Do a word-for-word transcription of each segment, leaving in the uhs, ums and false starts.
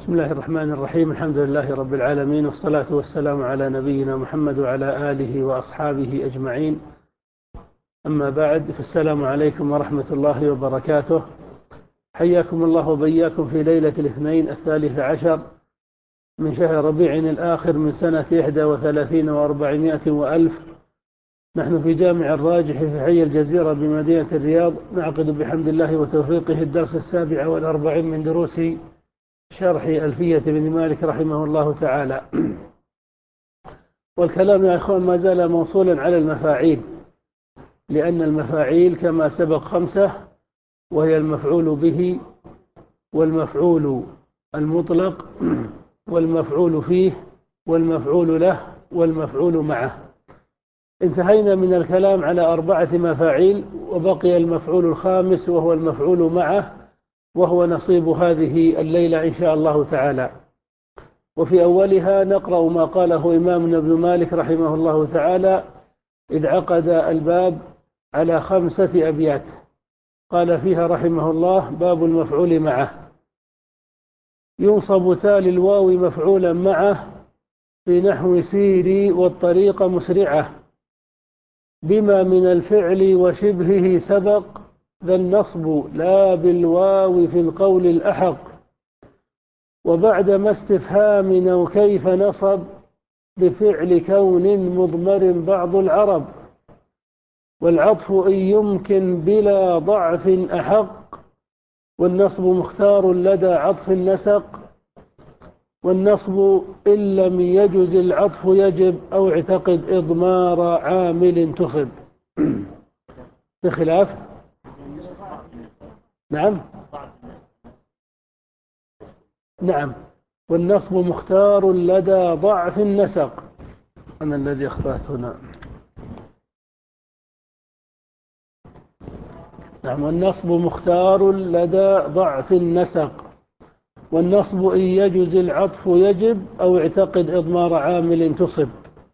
بسم الله الرحمن الرحيم. الحمد لله رب العالمين، والصلاة والسلام على نبينا محمد وعلى آله وأصحابه أجمعين. أما بعد، فالسلام عليكم ورحمة الله وبركاته. حياكم الله وبياكم في ليلة الاثنين الثالث عشر من شهر ربيع الآخر من سنة إحدى وثلاثين وأربعمائة وألف. نحن في جامع الراجح في حي الجزيرة بمدينة الرياض، نعقد بحمد الله وتوفيقه الدرس السابع والأربعين من دروس شرح ألفية بن مالك رحمه الله تعالى. والكلام يا أخوان ما زال موصولا على المفاعيل، لأن المفاعيل كما سبق خمسة، وهي المفعول به، والمفعول المطلق، والمفعول فيه، والمفعول له، والمفعول معه. انتهينا من الكلام على أربعة مفاعيل، وبقي المفعول الخامس وهو المفعول معه، وهو نصيب هذه الليلة إن شاء الله تعالى. وفي أولها نقرأ ما قاله إمامنا ابن مالك رحمه الله تعالى إذ عقد الباب على خمسة أبيات. قال فيها رحمه الله: باب المفعول معه. ينصب تالي الواو مفعولا معه في نحو سيري والطريق مسرعة، بما من الفعل وشبهه سبق، ذا النصب لا بالواو في القول الأحق. وبعد ما استفهام أو كيف نصب، بفعل كون مضمر بعض العرب. والعطف إن يمكن بلا ضعف أحق، والنصب مختار لدى عطف النسق. والنصب إن لم يجز العطف يجب، أو اعتقد إضمار عامل تصب. بخلاف نعم نعم والنصب مختار لدى ضعف النسق. أنا الذي أخطأت هنا. نعم والنصب مختار لدى ضعف النسق. والنصب إن يجز العطف يجب، أو اعتقد إضمار عامل تصب.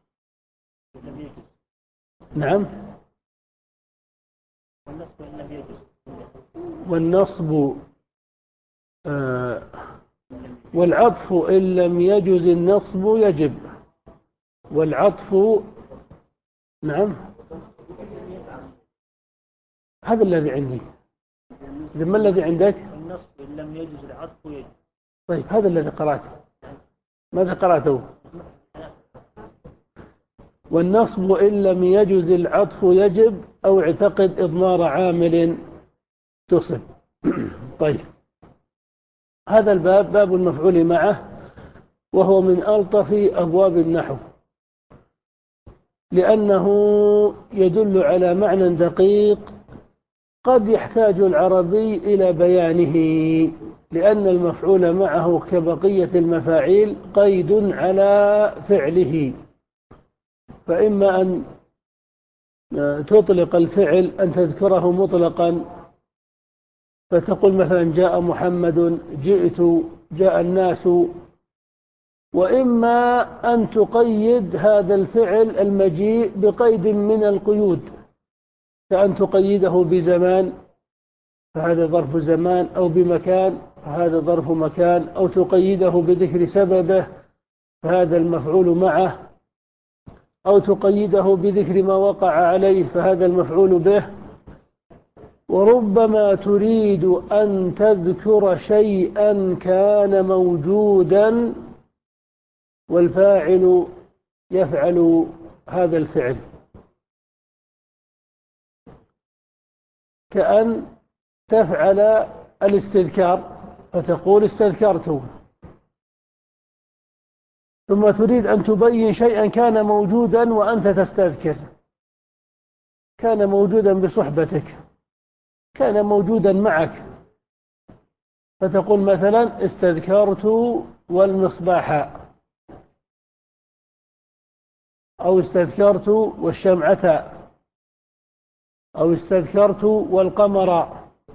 نعم والنصب آه والعطف إن لم يجز النصب يجب. والعطف نعم هذا الذي عندي. إذا ما الذي عندك؟ النصب إن لم يجز العطف يجب. طيب هذا الذي قرأته. ماذا قرأته؟ والنصب إن لم يجز العطف يجب، أو اعتقد إضمار عامل تصب. طيب، هذا الباب باب المفعول معه، وهو من ألطف أبواب النحو، لأنه يدل على معنى دقيق قد يحتاج العربي إلى بيانه، لأن المفعول معه كبقية المفاعيل قيد على فعله. فإما أن تطلق الفعل، أن تذكره مطلقا، فتقول مثلا جاء محمد، جئت، جاء الناس. وإما أن تقيد هذا الفعل المجيء بقيد من القيود، كأن تقيده بزمان فهذا ظرف زمان، أو بمكان فهذا ظرف مكان، أو تقيده بذكر سببه فهذا المفعول معه، أو تقيده بذكر ما وقع عليه فهذا المفعول به. وربما تريد أن تذكر شيئا كان موجودا والفاعل يفعل هذا الفعل، كأن تفعل الاستذكار فتقول استذكرت. ثم تريد أن تبين شيئا كان موجودا وأنت تستذكر، كان موجودا بصحبتك، كان موجودا معك، فتقول مثلا استذكرت والمصباح، أو استذكرت والشمعة، أو استذكرت والقمر.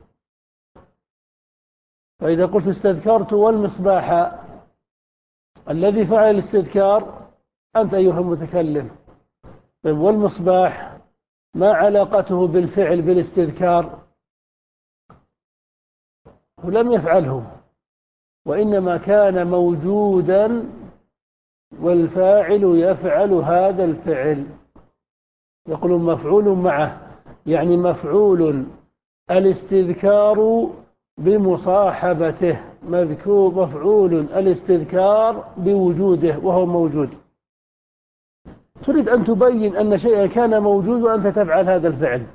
فإذا قلت استذكرت والمصباح، الذي فعل الاستذكار أنت أيها المتكلم. طيب والمصباح ما علاقته بالفعل بالاستذكار؟ ولم يفعله، وإنما كان موجودا والفاعل يفعل هذا الفعل. يقول مفعول معه، يعني مفعول الاستذكار بمصاحبته، مذكور مفعول الاستذكار بوجوده وهو موجود. تريد أن تبين أن شيئا كان موجود وأنت تفعل هذا الفعل،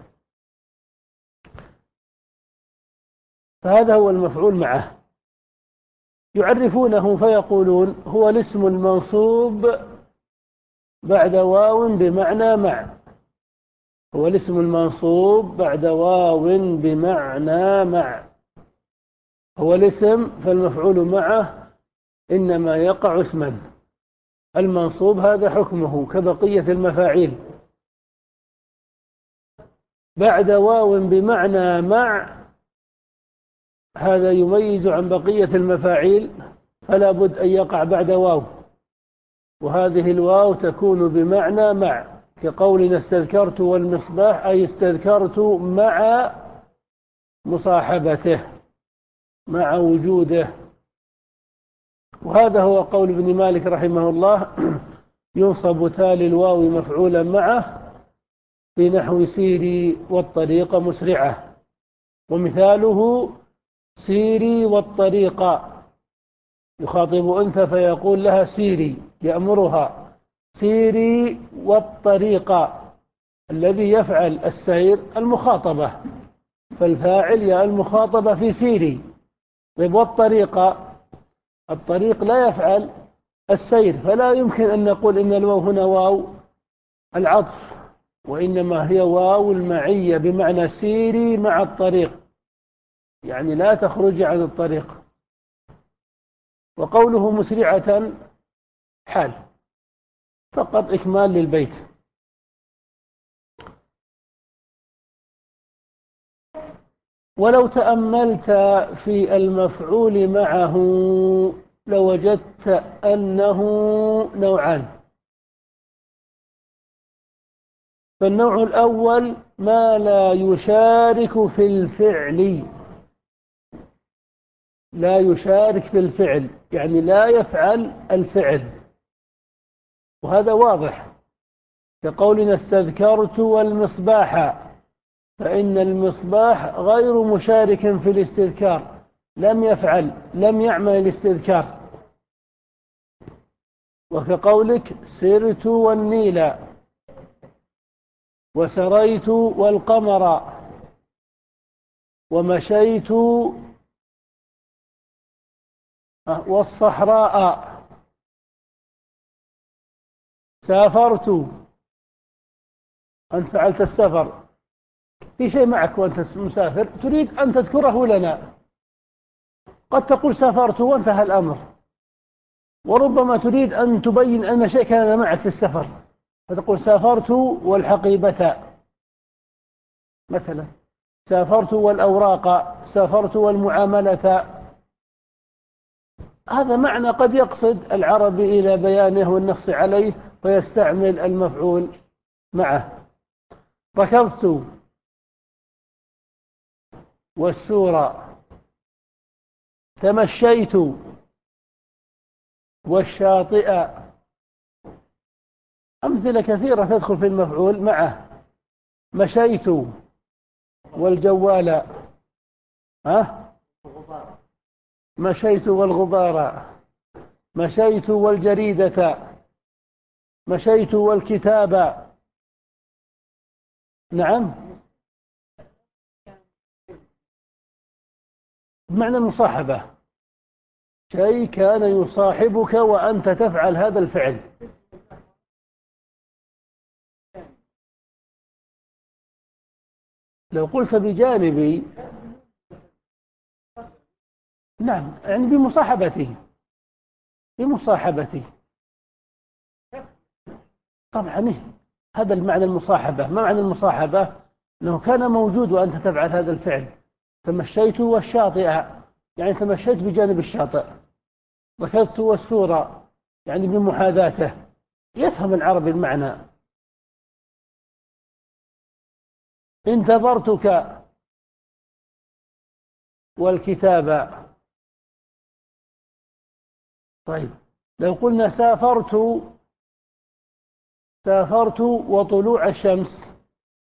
فهذا هو المفعول معه. يعرفونه فيقولون هو الاسم المنصوب بعد واو بمعنى مع. هو الاسم المنصوب بعد واو بمعنى مع. هو الاسم فالمفعول معه إنما يقع اسما. المنصوب هذا حكمه كبقية المفاعيل. بعد واو بمعنى مع، هذا يميز عن بقية المفاعيل، فلا بد أن يقع بعد واو، وهذه الواو تكون بمعنى مع، كقولنا استذكرت والمصباح، أي استذكرت مع مصاحبته، مع وجوده. وهذا هو قول ابن مالك رحمه الله: ينصب تالي الواو مفعولا معه في نحو سيري والطريق مسرعة. ومثاله سيري والطريق، يخاطب أنثى فيقول لها سيري، يأمرها سيري والطريق. الذي يفعل السير المخاطبة، فالفاعل يا المخاطبة في سيري. طيب والطريق، الطريق لا يفعل السير، فلا يمكن أن نقول إن الواو هنا واو العطف، وإنما هي واو المعية بمعنى سيري مع الطريق، يعني لا تخرج عن الطريق. وقوله مسرعة حال فقط إكمال للبيت. ولو تأملت في المفعول معه لوجدت أنه نوعان. فالنوع الأول ما لا يشارك في الفعل، لا يشارك في الفعل يعني لا يفعل الفعل، وهذا واضح، كقولنا استذكرت والمصباح، فإن المصباح غير مشارك في الاستذكار، لم يفعل لم يعمل الاستذكار. وكقولك سرت والنيل، وسريت والقمر، ومشيت والصحراء، سافرت. أنت فعلت السفر، في شيء معك وأنت مسافر تريد أن تذكره لنا، قد تقول سافرت وانتهى الأمر، وربما تريد أن تبين أن شيء كان معك في السفر، فتقول سافرت والحقيبة مثلا، سافرت والأوراق، سافرت والمعاملة. هذا معنى قد يقصد العربي إلى بيانه والنص عليه فيستعمل المفعول معه. ركضت والسورة، تمشيت والشاطئ. أمثلة كثيرة تدخل في المفعول معه. مشيت والجوال، ها؟ مشيت والغبار، مشيت والجريدة، مشيت والكتاب. نعم، بمعنى المصاحبة، شيء كان يصاحبك وأنت تفعل هذا الفعل. لو قلت بجانبي، نعم، يعني بمصاحبتي، بمصاحبتي طبعا هذا المعنى المصاحبة. ما معنى المصاحبة؟ أنه كان موجود وأنت تفعل هذا الفعل. تمشيت والشاطئ يعني تمشيت بجانب الشاطئ. ركضت والسورة يعني بمحاذاته. يفهم العربي المعنى. انتظرتك والكتابة، طيب لو قلنا سافرت سافرت وطلوع الشمس،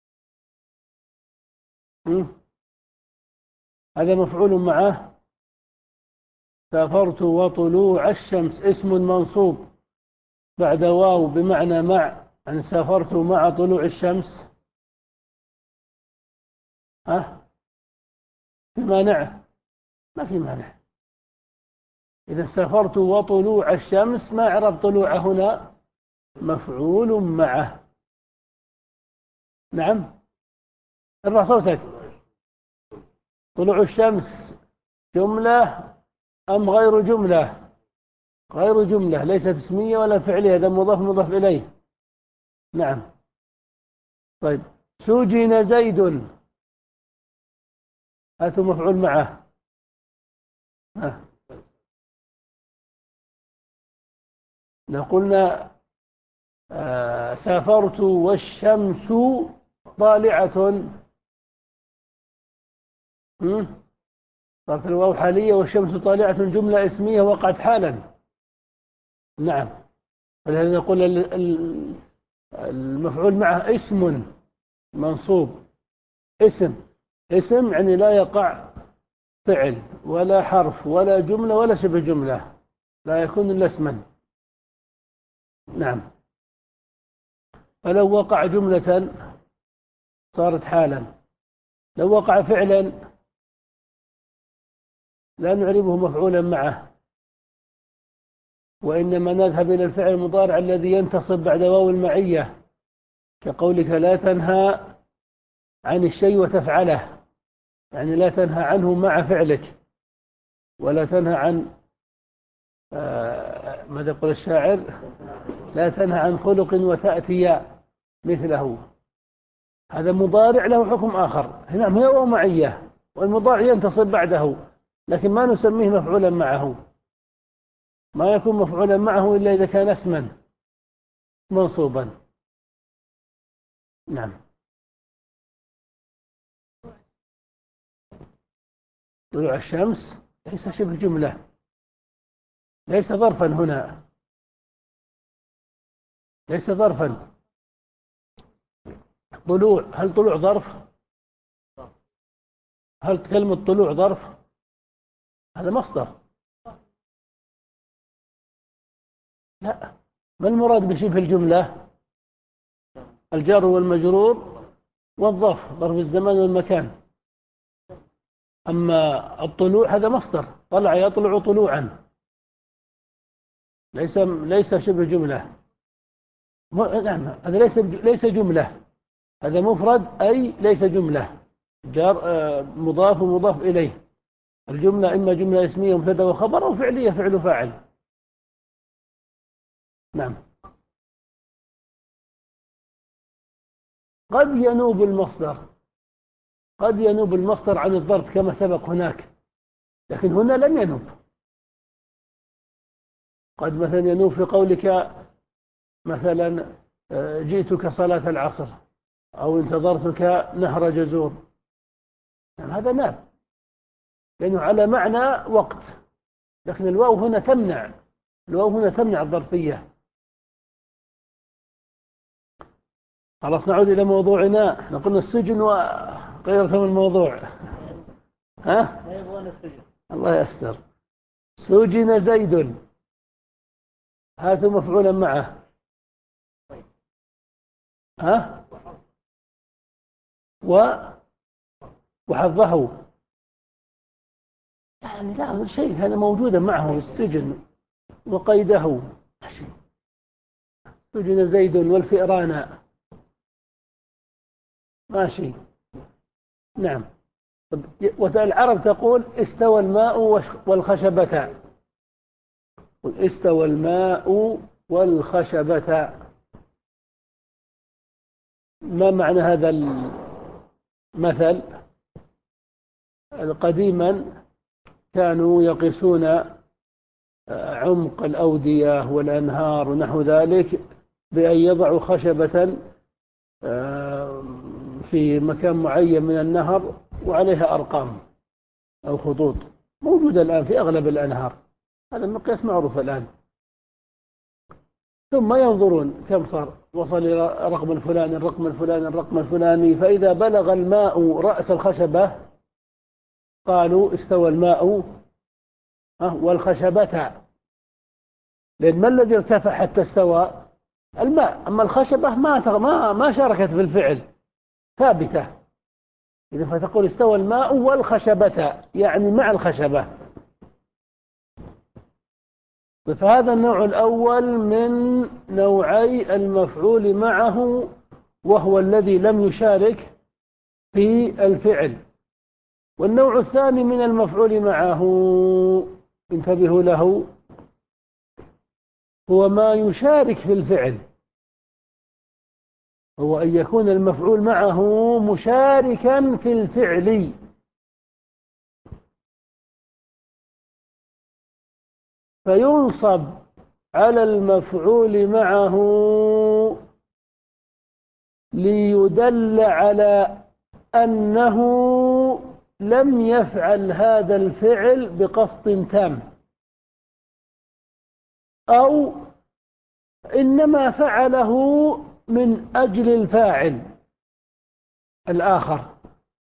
هذا مفعول معه. سافرت وطلوع الشمس اسم منصوب بعد واو بمعنى مع، يعني سافرت مع طلوع الشمس. ها في مانع؟ ما في مانع. إذا سافرت وطلوع الشمس ما إعراب طلوع هنا؟ مفعول معه. نعم، ارفع صوتك. طلوع الشمس جملة أم غير جملة؟ غير جملة، ليست اسمية ولا فعلية، هذا مضاف مضاف إليه. نعم. طيب سجن زيد، هاتوا مفعول معه. ها. لو قلنا آه سافرت والشمس طالعة، صارت الواو حالية والشمس طالعة جملة اسمية وقعت حالا. نعم، فلهذا نقول المفعول معه اسم منصوب. اسم اسم يعني لا يقع فعل ولا حرف ولا جملة ولا شبه جملة، لا يكون إلا اسما. نعم. فلو وقع جملة صارت حالا، لو وقع فعلا لا نعربه مفعولا معه، وإنما نذهب إلى الفعل المضارع الذي ينتصب بعد واو المعية، كقولك لا تنهى عن الشيء وتفعله، يعني لا تنهى عنه مع فعلك، ولا تنهى عن آه ماذا يقول الشاعر؟ لا تنهى عن خلق وتأتي مثله. هذا مضارع له حكم آخر، هنا هي واو معية والمضارع ينتصب بعده، لكن ما نسميه مفعولا معه. ما يكون مفعولا معه إلا إذا كان اسما منصوبا. نعم. طلوع الشمس ليس شبه جملة، ليس ظرفا هنا، ليس ظرفا. طلوع، هل طلوع ظرف؟ هل كلمة طلوع ظرف؟ هذا مصدر. لا، ما المراد بشبه الجملة؟ الجار والمجرور والظرف، ظرف الزمان والمكان. أما الطلوع هذا مصدر، طلع يطلع طلوعا، ليس ليس شبه جملة. نعم، هذا ليس ليس جملة، هذا مفرد أي ليس جملة، جار مضاف ومضاف إليه. الجملة إما جملة اسمية مبتدأ وخبر، أو فعلية فعل فاعل. نعم. قد ينوب المصدر، قد ينوب المصدر عن الظرف كما سبق هناك، لكن هنا لم ينوب. قد مثلا ينوب في قولك مثلا جئتك صلاة العصر، أو انتظرتك نهر جزور، يعني هذا ناب لأنه على معنى وقت، لكن الواو هنا تمنع، الواو هنا تمنع الظرفية. خلاص نعود إلى موضوعنا. احنا قلنا السجن وغيرتم الموضوع. ها؟ لا يبغون السجن. الله يستر. سجن زيد، هاتوا مفعولا معه. ها؟ و وحظه، يعني لا شيء، هذا موجودا معه السجن وقيده. سجن زيد والفئران، ماشي. نعم. والعرب تقول استوى الماء والخشبة، استوى الماء والخشبة. ما معنى هذا المثل؟ قديما كانوا يقيسون عمق الأودية والأنهار ونحو ذلك بأن يضعوا خشبة في مكان معين من النهر وعليها أرقام أو خطوط، موجودة الآن في أغلب الأنهار. هذا المقياس معروف الآن. ثم ينظرون كم صار، وصل إلى الرقم الفلاني الرقم الفلاني الرقم الفلاني، فإذا بلغ الماء رأس الخشبة قالوا استوى الماء والخشبة، لأن ما الذي ارتفع حتى استوى؟ الماء، أما الخشبة ما ما ما شاركت في الفعل، ثابتة. إذا فتقول استوى الماء والخشبة، يعني مع الخشبة. فهذا النوع الأول من نوعي المفعول معه، وهو الذي لم يشارك في الفعل. والنوع الثاني من المفعول معه، انتبهوا له، هو ما يشارك في الفعل، هو أن يكون المفعول معه مشاركا في الفعل. فينصب على المفعول معه ليدل على أنه لم يفعل هذا الفعل بقصد تام، أو إنما فعله من أجل الفاعل الآخر.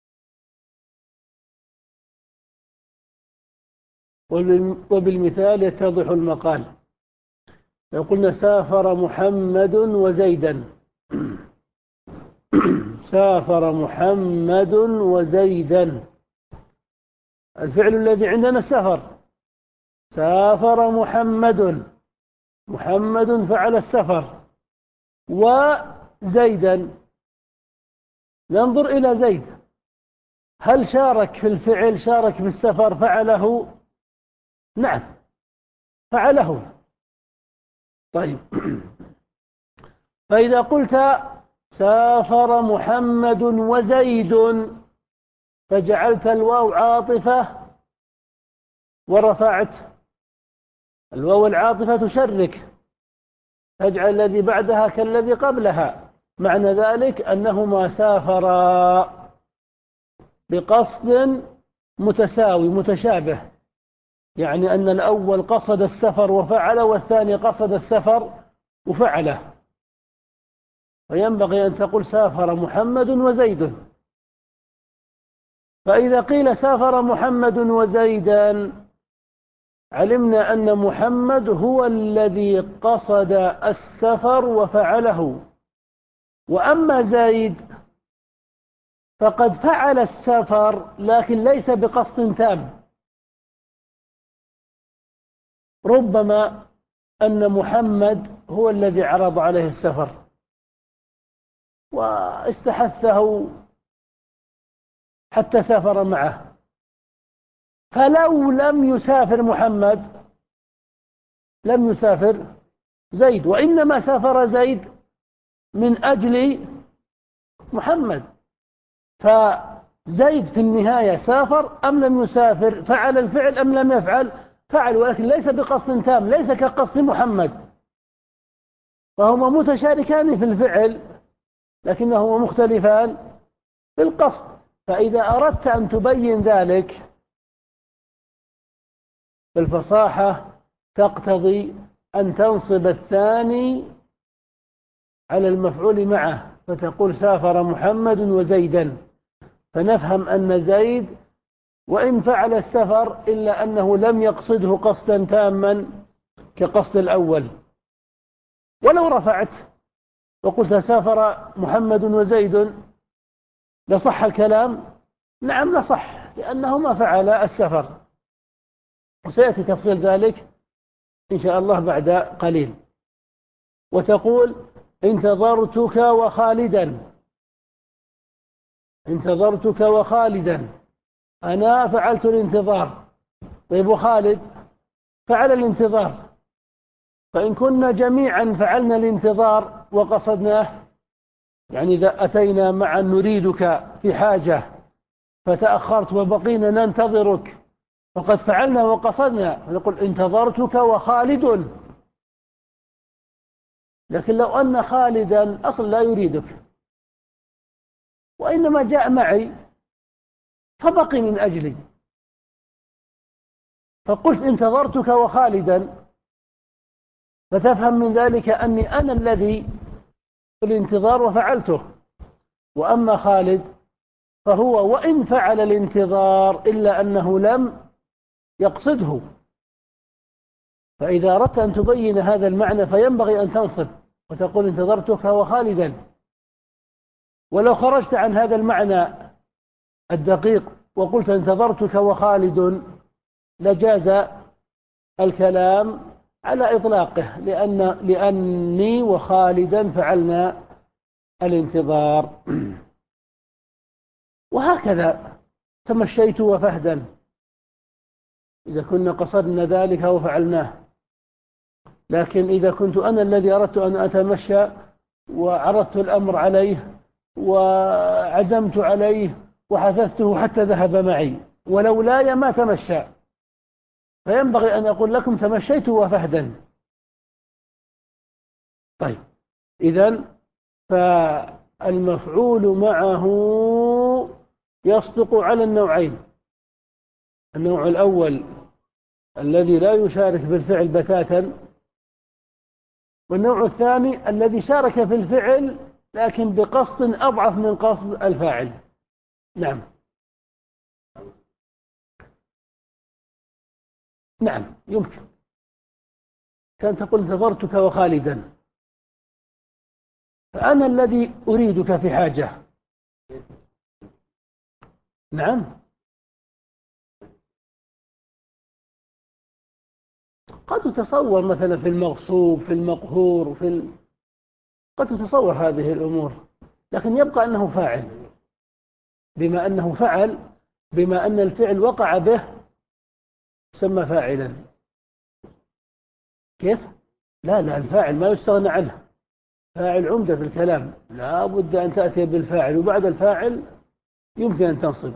وبالمثال يتضح المقال. لو قلنا سافر محمد وزيدا، سافر محمد وزيدا، الفعل الذي عندنا السفر، سافر محمد، محمد فعل السفر، وزيدا، ننظر إلى زيد، هل شارك في الفعل، شارك في السفر، فعله؟ نعم فعله. طيب، فإذا قلت سافر محمد وزيد، فجعلت الواو عاطفة ورفعت الواو العاطفة تشرك، تجعل الذي بعدها كالذي قبلها، معنى ذلك أنهما سافرا بقصد متساوي متشابه، يعني أن الأول قصد السفر وفعله، والثاني قصد السفر وفعله. فينبغي أن تقول سافر محمد وزيد. فإذا قيل سافر محمد وزيدا، علمنا أن محمد هو الذي قصد السفر وفعله، وأما زيد فقد فعل السفر لكن ليس بقصد تام. ربما أن محمد هو الذي عرض عليه السفر واستحثه حتى سافر معه، فلو لم يسافر محمد لم يسافر زيد، وإنما سافر زيد من أجل محمد. فزيد في النهاية سافر أم لم يسافر، فعل الفعل أم لم يفعل، فعل، ولكن ليس بقصد تام، ليس كقصد محمد. فهما متشاركان في الفعل لكنهما مختلفان في القصد. فإذا أردت أن تبين ذلك، فالفصاحة تقتضي أن تنصب الثاني على المفعول معه، فتقول سافر محمد وزيدا، فنفهم أن زيد وإن فعل السفر إلا أنه لم يقصده قصدا تاما كقصد الأول. ولو رفعت وقلت سافر محمد وزيد لصح الكلام؟ نعم لصح، لأنهما فعل السفر، وسيأتي تفصيل ذلك إن شاء الله بعد قليل. وتقول انتظرتك وخالدا، انتظرتك وخالدا، أنا فعلت الانتظار، طيب وخالد فعل الانتظار، فإن كنا جميعا فعلنا الانتظار وقصدناه، يعني إذا أتينا معا نريدك في حاجة فتأخرت وبقينا ننتظرك فقد فعلنا وقصدنا، فنقول انتظرتك وخالد. لكن لو أن خالدا أصلا لا يريدك وإنما جاء معي فبقي من أجلي، فقلت انتظرتك وخالدا، فتفهم من ذلك أني أنا الذي في الانتظار وفعلته، وأما خالد فهو وإن فعل الانتظار إلا أنه لم يقصده. فإذا أردت أن تبين هذا المعنى فينبغي أن تنصب وتقول انتظرتك وخالدا. ولو خرجت عن هذا المعنى الدقيق وقلت انتظرتك وخالد لجاز الكلام على إطلاقه، لأن لأني وخالدا فعلنا الانتظار. وهكذا تمشيت وفهدا، إذا كنا قصدنا ذلك وفعلناه. لكن إذا كنت أنا الذي أردت أن أتمشى وعرضت الأمر عليه وعزمت عليه وحثثته حتى ذهب معي ولولاي ما تمشى، فينبغي أن أقول لكم تمشيت وفهدا. طيب، إذن فالمفعول معه يصدق على النوعين: النوع الأول الذي لا يشارك بالفعل بتاتا، والنوع الثاني الذي شارك في الفعل لكن بقصد أضعف من قصد الفاعل. نعم نعم يمكن. كان تقول انتظرتك وخالدا، فأنا الذي أريدك في حاجة. نعم، قد تتصور مثلا في المغصوب في المقهور في ال... قد تتصور هذه الأمور، لكن يبقى أنه فاعل. بما أنه فعل، بما أن الفعل وقع به سمى فاعلا. كيف؟ لا لا، الفاعل ما يستغنى عنه، فاعل عمدة في الكلام، لا بد أن تأتي بالفاعل، وبعد الفاعل يمكن أن تنصب.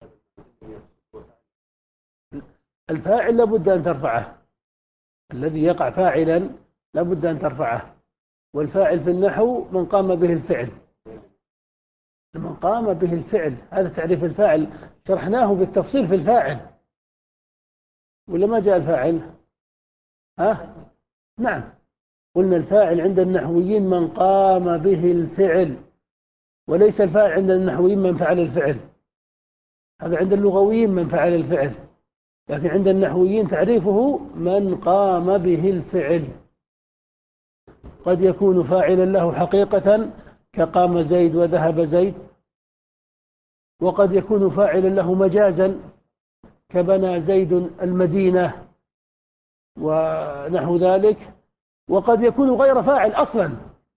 الفاعل لابد أن ترفعه، الذي يقع فاعلا لابد أن ترفعه. والفاعل في النحو من قام به الفعل، من قام به الفعل، هذا تعريف الفاعل شرحناه بالتفصيل في الفاعل، ولا ما جاء الفاعل؟ ها؟ نعم، قلنا الفاعل عند النحويين من قام به الفعل، وليس الفاعل عند النحويين من فعل الفعل. هذا عند اللغويين من فعل الفعل، لكن عند النحويين تعريفه من قام به الفعل. قد يكون فاعلا له حقيقة كقام زيد وذهب زيد، وقد يكون فاعلا له مجازا كبنى زيد المدينة ونحو ذلك، وقد يكون غير فاعل أصلا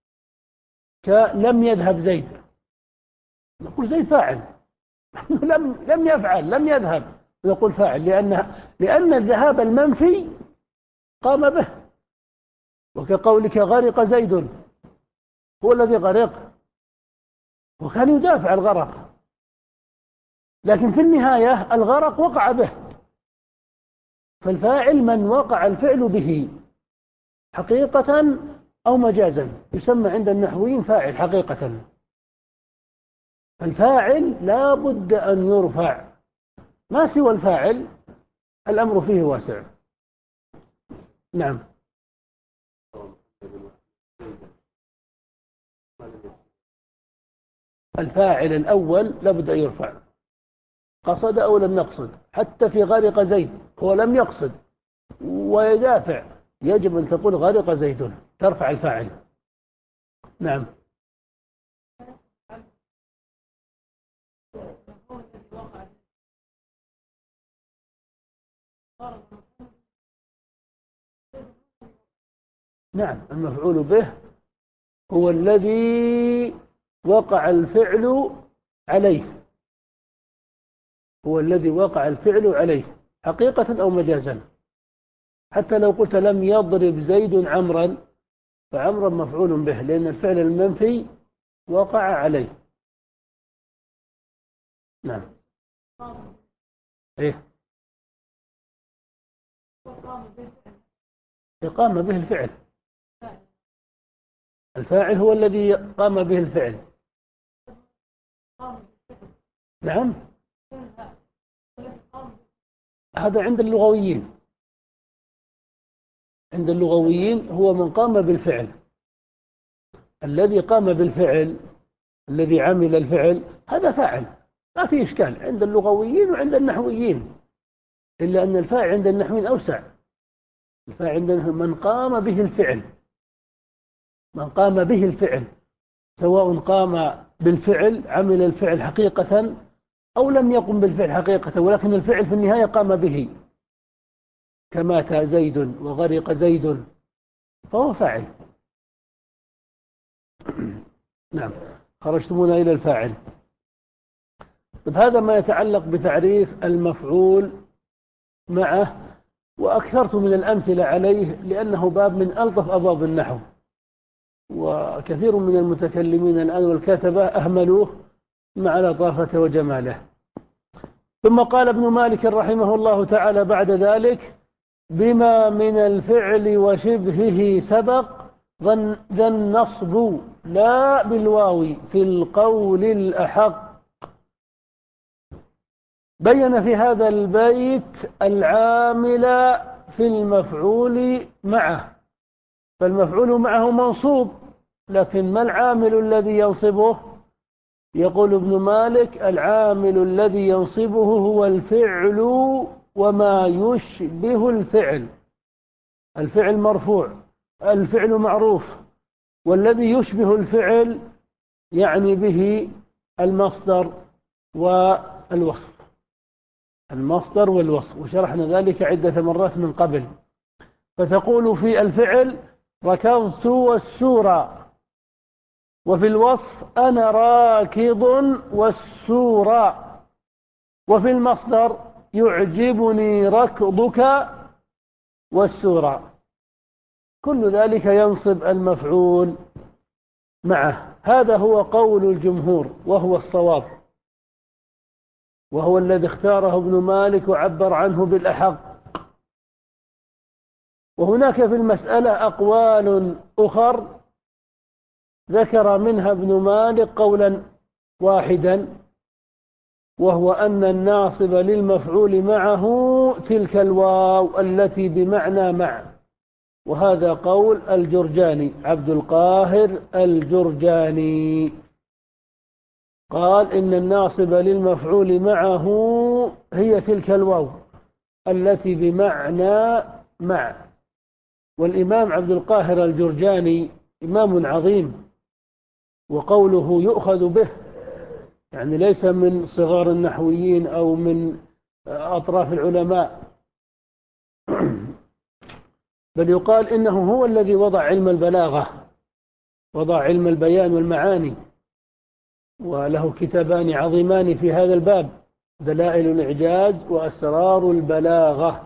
كلم يذهب زيد. نقول زيد فاعل لم لم يفعل، لم يذهب، نقول فاعل لأن لأن الذهاب المنفي قام به. وكقولك غرق زيد، هو الذي غرق وكان يدافع الغرق، لكن في النهاية الغرق وقع به. فالفاعل من وقع الفعل به حقيقة أو مجازا يسمى عند النحويين فاعل حقيقة. الفاعل لا بد أن يرفع، ما سوى الفاعل الأمر فيه واسع. نعم. الفاعل الأول لا بد أن يرفع، قصد أو لم يقصد. حتى في غرق زيد هو لم يقصد ويدافع، يجب أن تقول غرق زيد، ترفع الفاعل. نعم. نعم، المفعول به هو الذي وقع الفعل عليه، هو الذي وقع الفعل عليه حقيقة أو مجازا. حتى لو قلت لم يضرب زيد عمرا، فعمرا مفعول به لأن الفعل المنفي وقع عليه. نعم. إيه؟ قام به الفعل، الفاعل هو الذي قام به الفعل. نعم، هذا عند اللغويين. عند اللغويين هو من قام بالفعل. الذي قام بالفعل، الذي عمل الفعل، هذا فاعل، ما في إشكال عند اللغويين وعند النحويين، إلا أن الفاعل عند النحويين أوسع. الفاعل عند من قام به الفعل، من قام به الفعل، سواء قام بالفعل عمل الفعل حقيقة أو لم يقم بالفعل حقيقة، ولكن الفعل في النهاية قام به، كمات زيد وغرق زيد، فهو فاعل. نعم، خرجتمونا إلى الفاعل. طيب، هذا ما يتعلق بتعريف المفعول معه، وأكثرت من الأمثلة عليه لأنه باب من ألطف أبواب النحو، وكثير من المتكلمين الآن والكتبة أهملوه مع لطافته وجماله. ثم قال ابن مالك رحمه الله تعالى بعد ذلك: بما من الفعل وشبهه سبق ذا النصب لا بالواو في القول الأحق. بين في هذا البيت العامل في المفعول معه، فالمفعول معه منصوب، لكن ما العامل الذي ينصبه؟ يقول ابن مالك: العامل الذي ينصبه هو الفعل وما يشبه الفعل. الفعل مرفوع، الفعل معروف، والذي يشبه الفعل يعني به المصدر والوصف، المصدر والوصف، وشرحنا ذلك عدة مرات من قبل. فتقول في الفعل: ركضت والسورة، وفي الوصف: أنا راكض والسورة، وفي المصدر: يعجبني ركضك والسورة. كل ذلك ينصب المفعول معه. هذا هو قول الجمهور وهو الصواب، وهو الذي اختاره ابن مالك وعبر عنه بالأحق. وهناك في المسألة أقوال أخر ذكر منها ابن مالك قولا واحدا، وهو أن الناصب للمفعول معه تلك الواو التي بمعنى مع، وهذا قول الجرجاني، عبد القاهر الجرجاني، قال إن الناصب للمفعول معه هي تلك الواو التي بمعنى مع. والإمام عبد القاهر الجرجاني إمام عظيم، وقوله يؤخذ به، يعني ليس من صغار النحويين أو من أطراف العلماء، بل يقال إنه هو الذي وضع علم البلاغة، وضع علم البيان والمعاني، وله كتابان عظيمان في هذا الباب: دلائل الإعجاز وأسرار البلاغة.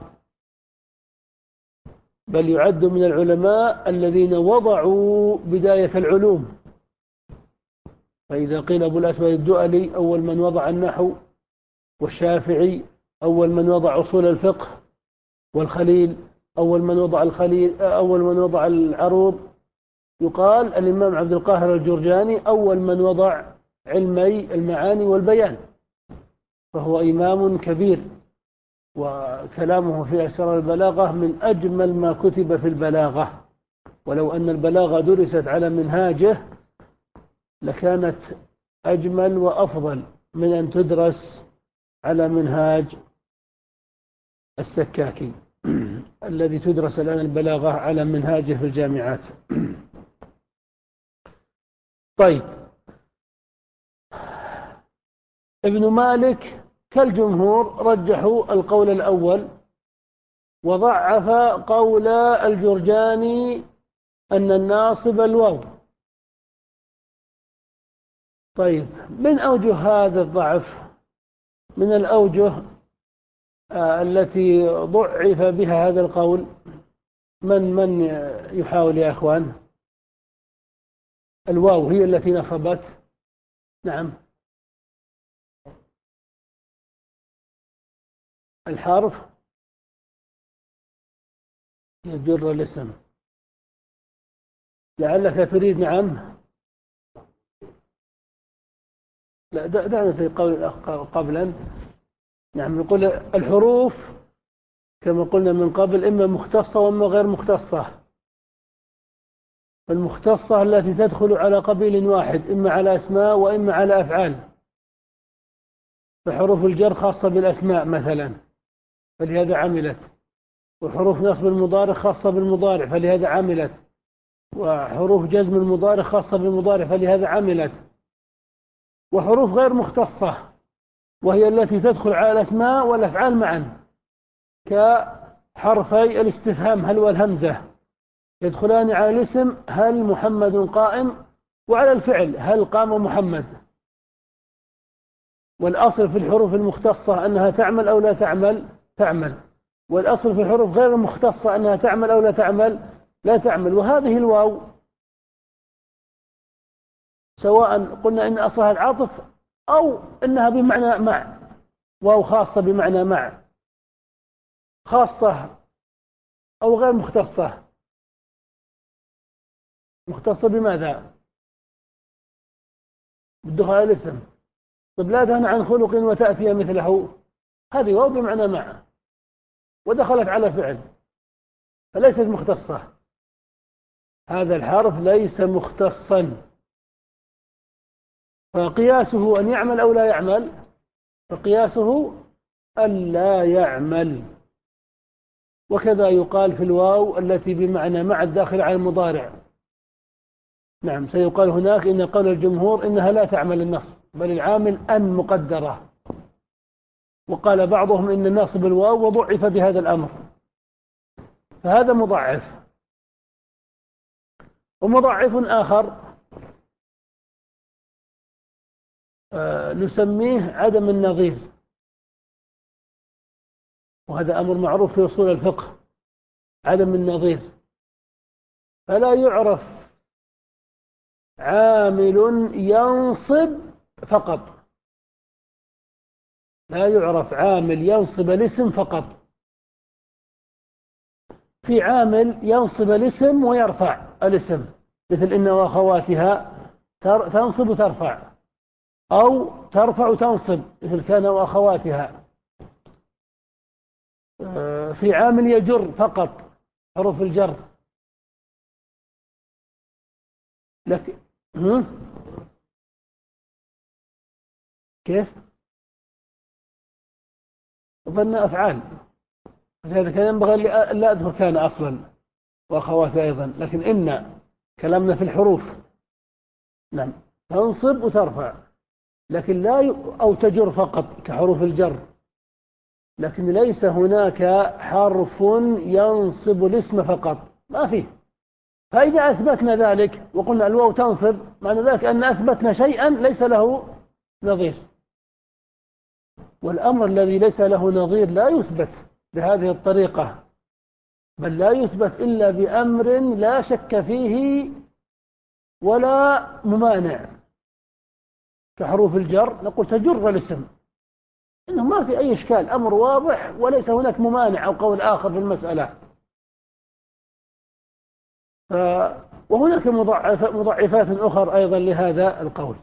بل يعد من العلماء الذين وضعوا بداية العلوم. فإذا قيل أبو الأسود الدؤلي أول من وضع النحو، والشافعي أول من وضع أصول الفقه، والخليل أول من وضع الخليل أول من وضع العروض، يقال الإمام عبد القاهر الجرجاني أول من وضع علمي المعاني والبيان، فهو إمام كبير، وكلامه في أسرار البلاغة من أجمل ما كتب في البلاغة. ولو أن البلاغة درست على منهاجه لكانت أجمل وأفضل من أن تدرس على منهاج السكاكي الذي تدرس الآن البلاغة على منهاجه في الجامعات. طيب، ابن مالك كالجمهور رجحوا القول الأول، وضعف قول الجرجاني أن الناصب الواو. طيب، من أوجه هذا الضعف، من الأوجه التي ضعف بها هذا القول، من من يحاول يا أخوان؟ الواو هي التي نصبت. نعم، الحرف يجر الاسم. لعلك تريد. نعم، لا، دعنا في قول الأخ قبلا. نعم، نقول الحروف كما قلنا من قبل إما مختصة وإما غير مختصة. المختصة التي تدخل على قبيل واحد إما على أسماء وإما على أفعال، فحروف الجر خاصة بالأسماء مثلا فلهذا عملت، وحروف نصب المضارع خاصة بالمضارع فلهذا عملت، وحروف جزم المضارع خاصة بالمضارع فلهذا عملت، وحروف غير مختصة وهي التي تدخل على الأسماء والأفعال معا، كحرفي الاستفهام هل والهمزة يدخلان على الاسم هل محمد قائم، وعلى الفعل هل قام محمد. والأصل في الحروف المختصة أنها تعمل أو لا تعمل تعمل، والأصل في الحروف غير المختصة أنها تعمل أو لا تعمل لا تعمل. وهذه الواو سواء قلنا إن أصلها العاطف أو إنها بمعنى مع، واو خاصة بمعنى مع، خاصة أو غير مختصة. مختصة بماذا؟ بالدخول على الاسم. طيب لا تنهى عن خلق وتأتي مثله، هذه واو بمعنى مع ودخلت على فعل فليست مختصة. هذا الحرف ليس مختصا، فقياسه أن يعمل أو لا يعمل، فقياسه أن لا يعمل. وكذا يقال في الواو التي بمعنى مع الداخل على المضارع. نعم سيقال هناك إن قول الجمهور إنها لا تعمل النصب بل العامل أن مقدرة، وقال بعضهم إن الناصب الواو وضعف بهذا الأمر، فهذا مضاعف. ومضاعف آخر آه نسميه عدم النظير، وهذا أمر معروف في أصول الفقه، عدم النظير. فلا يعرف عامل ينصب فقط، لا يعرف عامل ينصب الاسم فقط. في عامل ينصب الاسم ويرفع الاسم، مثل إن وأخواتها تنصب وترفع، أو ترفع وتنصب مثل كان وأخواتها. في عامل يجر فقط، حروف الجر. لكن كيف؟ ظن أفعال، لهذا كان ينبغي لا أذكر كان أصلا وأخواتها أيضا، لكن إن كلامنا في الحروف. نعم تنصب وترفع، لكن لا ي... أو تجر فقط كحروف الجر، لكن ليس هناك حرف ينصب الاسم فقط، ما فيه. فإذا أثبتنا ذلك وقلنا الواو تنصب، معنى ذلك أن أثبتنا شيئا ليس له نظير، والأمر الذي ليس له نظير لا يثبت بهذه الطريقة، بل لا يثبت إلا بأمر لا شك فيه ولا ممانع، كحروف الجر نقول تجر الاسم، إنه ما في أي إشكال، أمر واضح وليس هناك ممانع أو قول آخر في المسألة. ف... وهناك مضاعف... مضاعفات أخرى أيضا لهذا القول.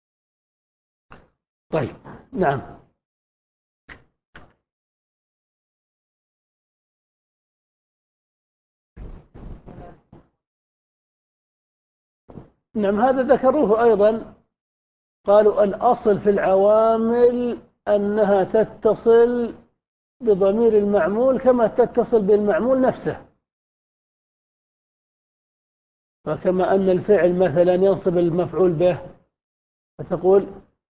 طيب نعم. نعم هذا ذكروه أيضا، قالوا الأصل في العوامل أنها تتصل بضمير المعمول كما تتصل بالمعمول نفسه. فكما أن الفعل مثلا ينصب المفعول به، فتقول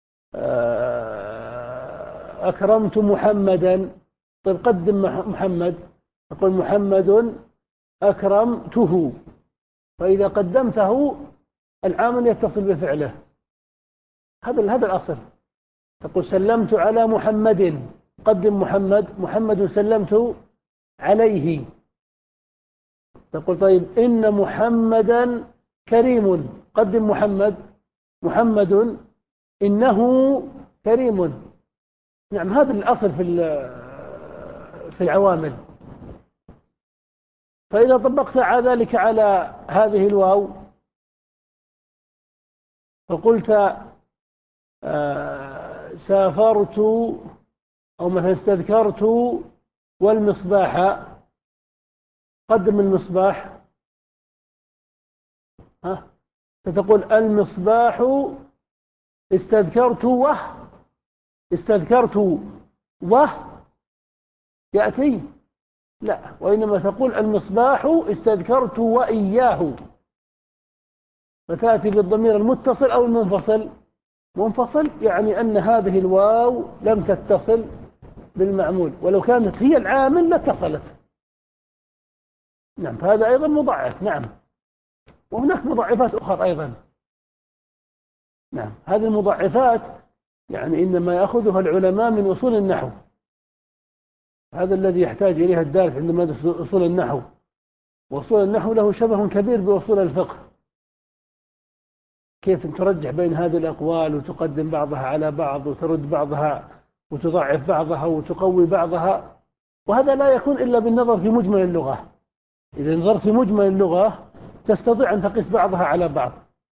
أكرمت محمدا، طيب قدم محمد، تقول محمد أكرمته، فإذا قدمته العامل يتصل بفعله، هذا هذا الأصل. تقول سلمت على محمد، قدم محمد، محمد سلمت عليه. تقول طيب إن محمدا كريم، قدم محمد، محمد إنه كريم. نعم هذا الأصل في في العوامل. فإذا طبقت على ذلك على هذه الواو فقلت آه سافرت، أو مثلا استذكرت والمصباح. قدم المصباح. ها ستقول المصباح استذكرت وه استذكرت وه يأتي؟ لا، وإنما تقول المصباح استذكرت وإياه، فتأتي بالضمير المتصل أو المنفصل. منفصل يعني أن هذه الواو لم تتصل بالمعمول، ولو كانت هي العامل لاتصلت. نعم، فهذا أيضا مضاعف. نعم، وهناك مضاعفات أخرى أيضا. نعم، هذه المضاعفات يعني إنما يأخذها العلماء من أصول النحو، هذا الذي يحتاج إليها الدارس عندما يدرس أصول النحو. وأصول النحو له شبه كبير بأصول الفقه، كيف ترجح بين هذه الأقوال وتقدم بعضها على بعض وترد بعضها وتضعف بعضها وتقوي بعضها، وهذا لا يكون إلا بالنظر في مجمل اللغة. إذا نظرت في مجمل اللغة تستطيع أن تقيس بعضها على بعض.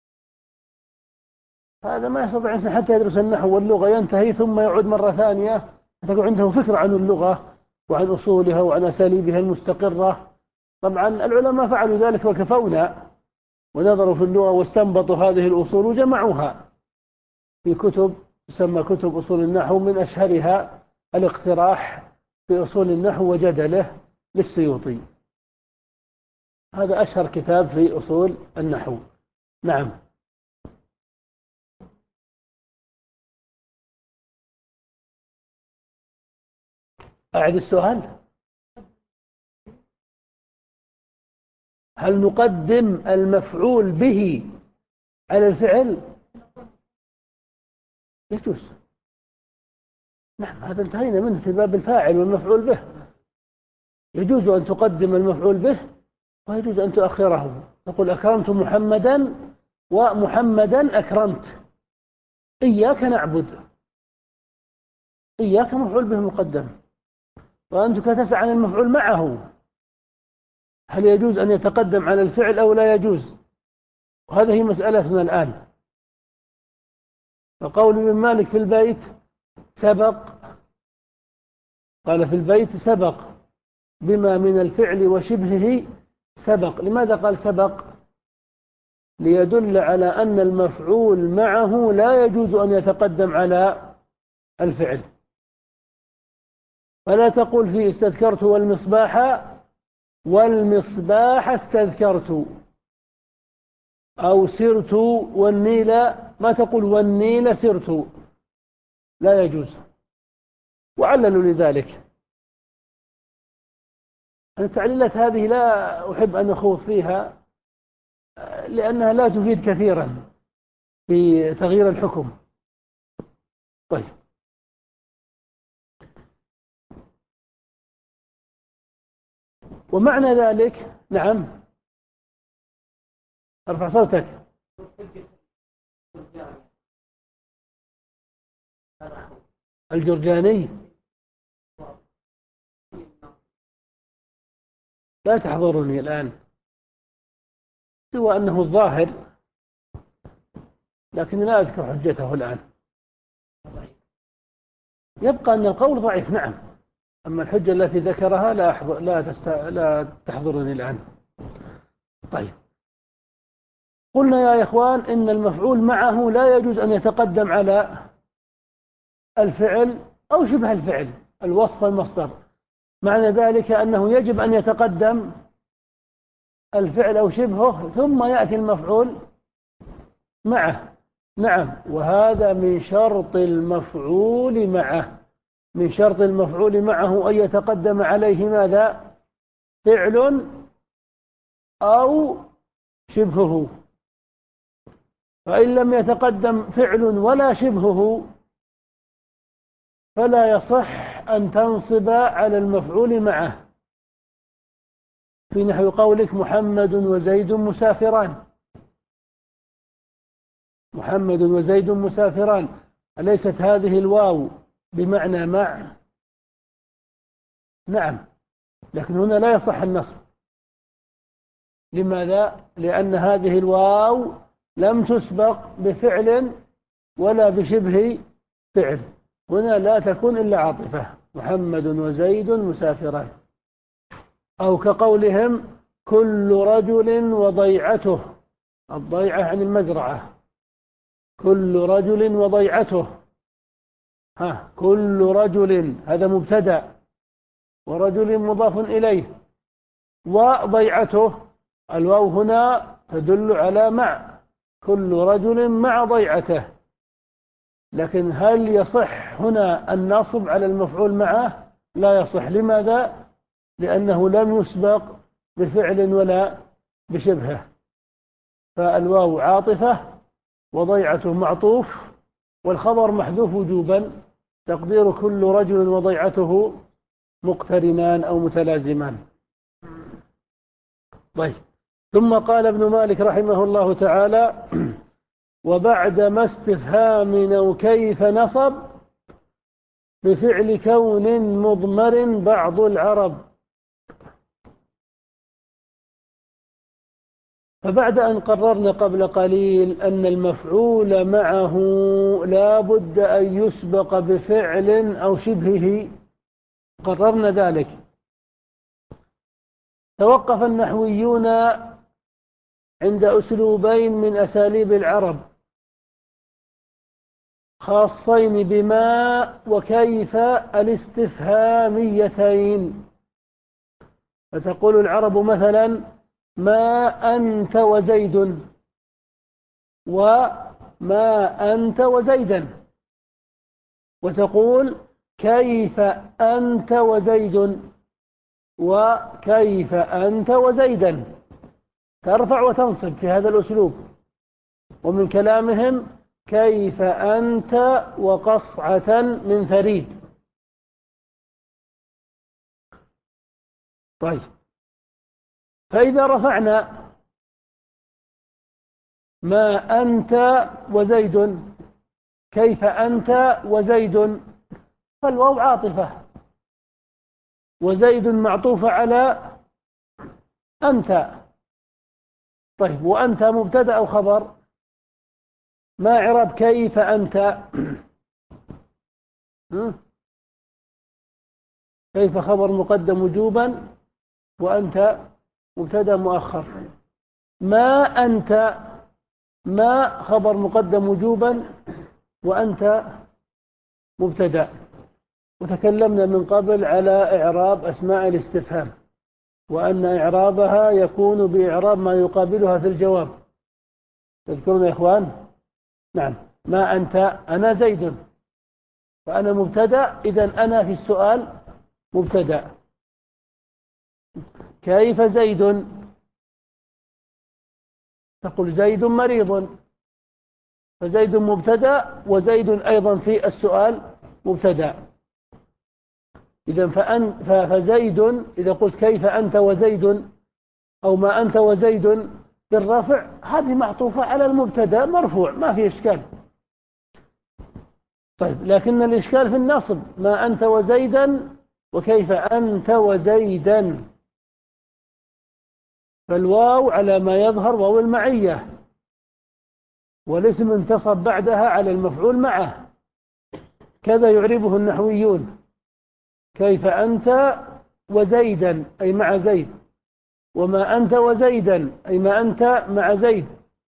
هذا ما يستطيع الإنسان حتى يدرس النحو واللغة ينتهي ثم يعود مرة ثانية تكون عنده فكرة عن اللغة وعن أصولها وعن أساليبها المستقرة. طبعا العلماء فعلوا ذلك وكفونا، ونظروا في اللغة واستنبطوا هذه الأصول وجمعوها في كتب تسمى كتب أصول النحو، من أشهرها الاقتراح في أصول النحو وجدله للسيوطي، هذا أشهر كتاب في أصول النحو. نعم. أعد السؤال. هل نقدم المفعول به على الفعل؟ يجوز. نعم، هذا انتهينا منه في باب الفاعل والمفعول به. يجوز أن تقدم المفعول به ويجوز أن تؤخره، تقول أكرمت محمدا ومحمدا أكرمت. إياك نعبد، إياك مفعول به مقدم، وأنتك تسعى عن المفعول معه، هل يجوز أن يتقدم على الفعل أو لا يجوز؟ وهذه مسألتنا الآن. فقول ابن مالك في البيت سبق، قال في البيت سبق بما من الفعل وشبهه سبق. لماذا قال سبق؟ ليدل على أن المفعول معه لا يجوز أن يتقدم على الفعل. فلا تقول فيه استذكرت والمصباح والمصباح استذكرت، أو سرت والنيل، ما تقول والنيل سرت، لا يجوز. وعللوا لذلك. التعليلات هذه لا أحب أن أخوض فيها لأنها لا تفيد كثيرا في تغيير الحكم. طيب، ومعنى ذلك. نعم، ارفع صوتك. الجرجاني لا تحضرني الآن، سوى أنه الظاهر، لكن لا أذكر حجته الآن. يبقى أن القول ضعيف. نعم، أما الحجة التي ذكرها لا, أحضر لا, تست... لا تحضرني الآن. طيب، قلنا يا إخوان إن المفعول معه لا يجوز أن يتقدم على الفعل أو شبه الفعل، الوصف المصدر. معنى ذلك أنه يجب أن يتقدم الفعل أو شبهه ثم يأتي المفعول معه. نعم، وهذا من شرط المفعول معه، من شرط المفعول معه أن يتقدم عليه ماذا؟ فعل أو شبهه. فإن لم يتقدم فعل ولا شبهه فلا يصح أن تنصب على المفعول معه، في نحو قولك محمد وزيد مسافران. محمد وزيد مسافران، أليست هذه الواو بمعنى مع؟ نعم، لكن هنا لا يصح النصب. لماذا؟ لأن هذه الواو لم تسبق بفعل ولا بشبه فعل، هنا لا تكون إلا عاطفة. محمد وزيد مسافران. أو كقولهم كل رجل وضيعته، الضيعة عن المزرعة، كل رجل وضيعته. ها كل رجل هذا مبتدأ، ورجل مضاف إليه، وضيعته الواو هنا تدل على مع، كل رجل مع ضيعته. لكن هل يصح هنا النصب على المفعول معه؟ لا يصح. لماذا؟ لأنه لم يسبق بفعل ولا بشبهه، فالواو عاطفة وضيعته معطوف، والخبر محذوف وجوبا، تقدير كل رجل وضيعته مقترنان أو متلازمان. طيب، ثم قال ابن مالك رحمه الله تعالى: وبعدما استفهام أو كيف نصب بفعل كون مضمر بعض العرب. فبعد أن قررنا قبل قليل أن المفعول معه لا بد أن يسبق بفعل أو شبهه، قررنا ذلك. توقف النحويون عند أسلوبين من أساليب العرب خاصين بما وكيف الاستفهاميتين. فتقول العرب مثلا: ما أنت وزيد، وما أنت وزيدا. وتقول كيف أنت وزيد، وكيف أنت وزيدا. ترفع وتنصب في هذا الأسلوب. ومن كلامهم: كيف أنت وقصعة من ثريد. طيب، فإذا رفعنا ما أنت وزيد، كيف أنت وزيد، فالواو عاطفة، وزيد معطوفة على أنت. طيب، وأنت مبتدأ أو خبر؟ ما إعراب كيف أنت؟ كيف خبر مقدم وجوبا، وأنت مبتدأ مؤخر. ما أنت، ما خبر مقدم وجوبا، وأنت مبتدأ. وتكلمنا من قبل على إعراب أسماء الاستفهام، وأن إعرابها يكون بإعراب ما يقابلها في الجواب. تذكرون يا إخوان؟ نعم. ما أنت، أنا زيد، فأنا مبتدأ، إذن أنا في السؤال مبتدأ. كيف زيد؟ تقول زيد مريض، فزيد مبتدأ، وزيد أيضا في السؤال مبتدأ. إذن فأن فزيد، إذا قلت كيف أنت وزيد أو ما أنت وزيد بالرفع، هذه معطوفة على المبتدأ مرفوع، ما في إشكال. طيب، لكن الإشكال في النصب: ما أنت وزيدا، وكيف أنت وزيدا. فالواو على ما يظهر واو المعية، والاسم انتصب بعدها على المفعول معه. كذا يعربه النحويون: كيف أنت وزيدا أي مع زيد، وما أنت وزيدا أي ما أنت مع زيد.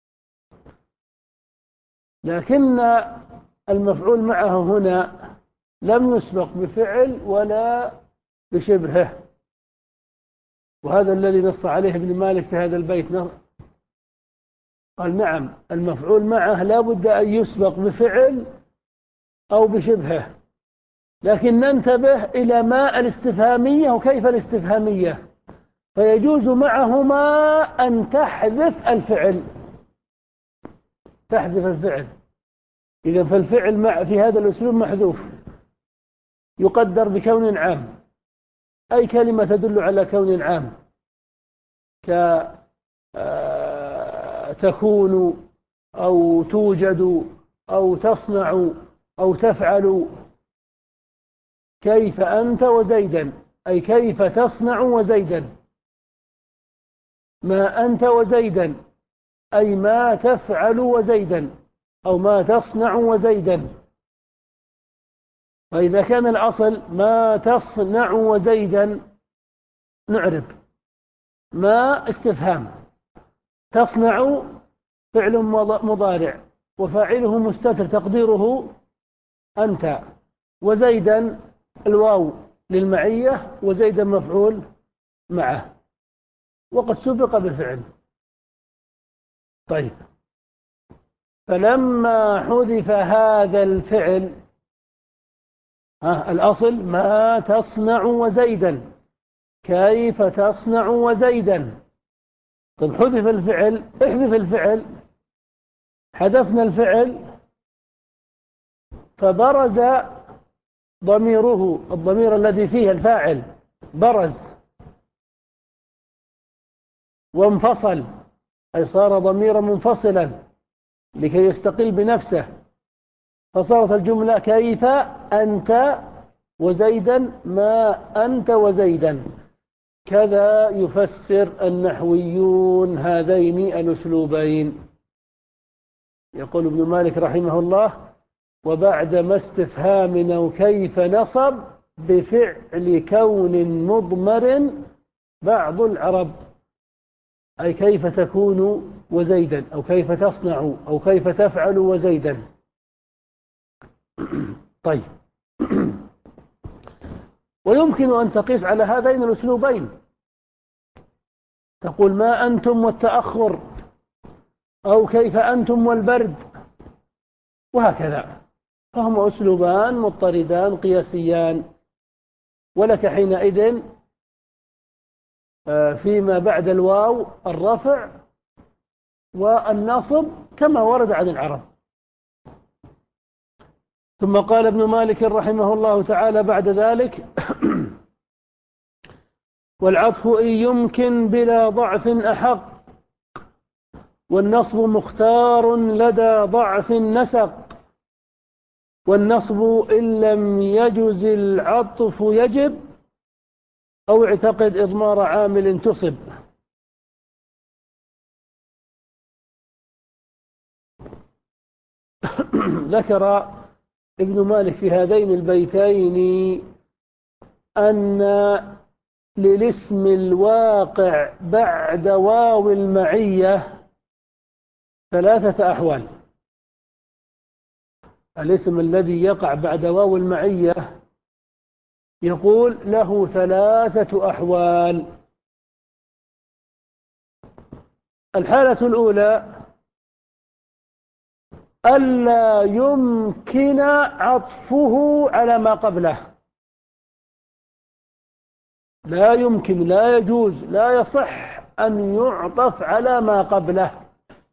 لكن المفعول معه هنا لم يسبق بفعل ولا بشبهه، وهذا الذي نص عليه ابن مالك في هذا البيت. قال: نعم، المفعول معه لا بد أن يسبق بفعل أو بشبهه، لكن ننتبه إلى ما الاستفهامية وكيف الاستفهامية. فيجوز معهما أن تحذف الفعل، تحذف الفعل. إذا فالفعل مع في هذا الأسلوب محذوف، يقدر بكون عام، أي كلمة تدل على كون عام، كتكون أو توجد أو تصنع أو تفعل. كيف أنت وزيدا أي كيف تصنع وزيدا. ما أنت وزيدا أي ما تفعل وزيدا، أو ما تصنع وزيدا. فإذا كان الأصل ما تصنع وزيدا نعرب ما استفهام، تصنع فعل مضارع وفاعله مستتر تقديره أنت، وزيدا الواو للمعية وزيدا مفعول معه وقد سبق بالفعل. طيب، فلما حذف هذا الفعل، ها الأصل ما تصنع وزيدا، كيف تصنع وزيدا؟ طيب حذف الفعل، احذف الفعل، حذفنا الفعل فبرز ضميره، الضمير الذي فيه الفاعل برز وانفصل، أي صار ضميرا منفصلا لكي يستقل بنفسه، فصارت الجملة كيف أنت وزيدا ما أنت وزيدا. كذا يفسر النحويون هذين الأسلوبين. يقول ابن مالك رحمه الله: وبعدما استفهام أو كيف نصب بفعل كون مضمر بعض العرب، أي كيف تكون وزيدا، أو كيف تصنع، أو كيف تفعل وزيدا. طيب، ويمكن أن تقيس على هذين الأسلوبين، تقول ما أنتم والتأخر، أو كيف أنتم والبرد، وهكذا، فهما أسلوبان مضطردان قياسيان. ولك حينئذ فيما بعد الواو الرفع والنصب كما ورد عن العرب. ثم قال ابن مالك رحمه الله تعالى بعد ذلك: والعطف إن يمكن بلا ضعف أحق، والنصب مختار لدى ضعف نسق، والنصب إن لم يجز العطف يجب، أو اعتقد إضمار عامل تصب. ذكر ابن مالك في هذين البيتين أن للاسم الواقع بعد واو المعية ثلاثة أحوال. الاسم الذي يقع بعد واو المعية يقول له ثلاثة أحوال. الحالة الأولى ألا يمكن عطفه على ما قبله، لا يمكن، لا يجوز، لا يصح أن يعطف على ما قبله،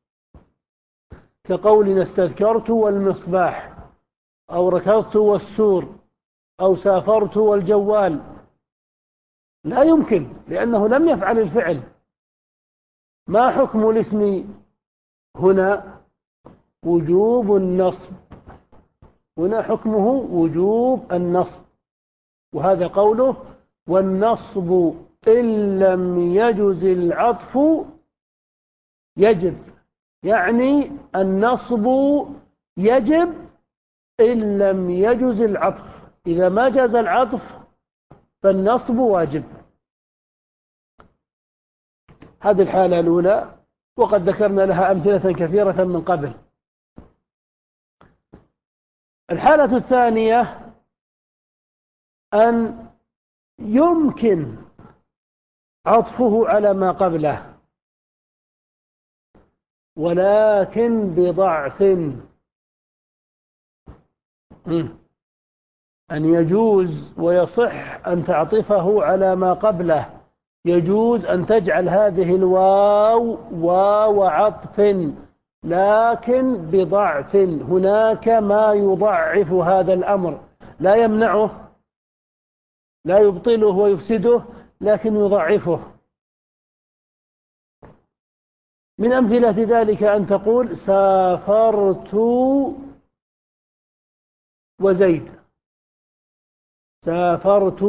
كقولنا استذكرت والمصباح، أو ركضت والسور، أو سافرت والجوال. لا يمكن، لأنه لم يفعل الفعل. ما حكم الاسم هنا؟ وجوب النصب، هنا حكمه وجوب النصب. وهذا قوله: والنصب إن لم يجز العطف يجب، يعني النصب يجب إن لم يجز العطف، إذا ما جاز العطف فالنصب واجب. هذه الحالة الأولى، وقد ذكرنا لها أمثلة كثيرة من قبل. الحالة الثانية أن يمكن عطفه على ما قبله، ولكن بضعف، أن يجوز ويصح أن تعطفه على ما قبله، يجوز أن تجعل هذه الواو واو عطف، لكن بضعف. هناك ما يضعف هذا الأمر، لا يمنعه، لا يبطله ويفسده، لكن يضعفه. من أمثلة ذلك أن تقول سافرت وزيد، سافرت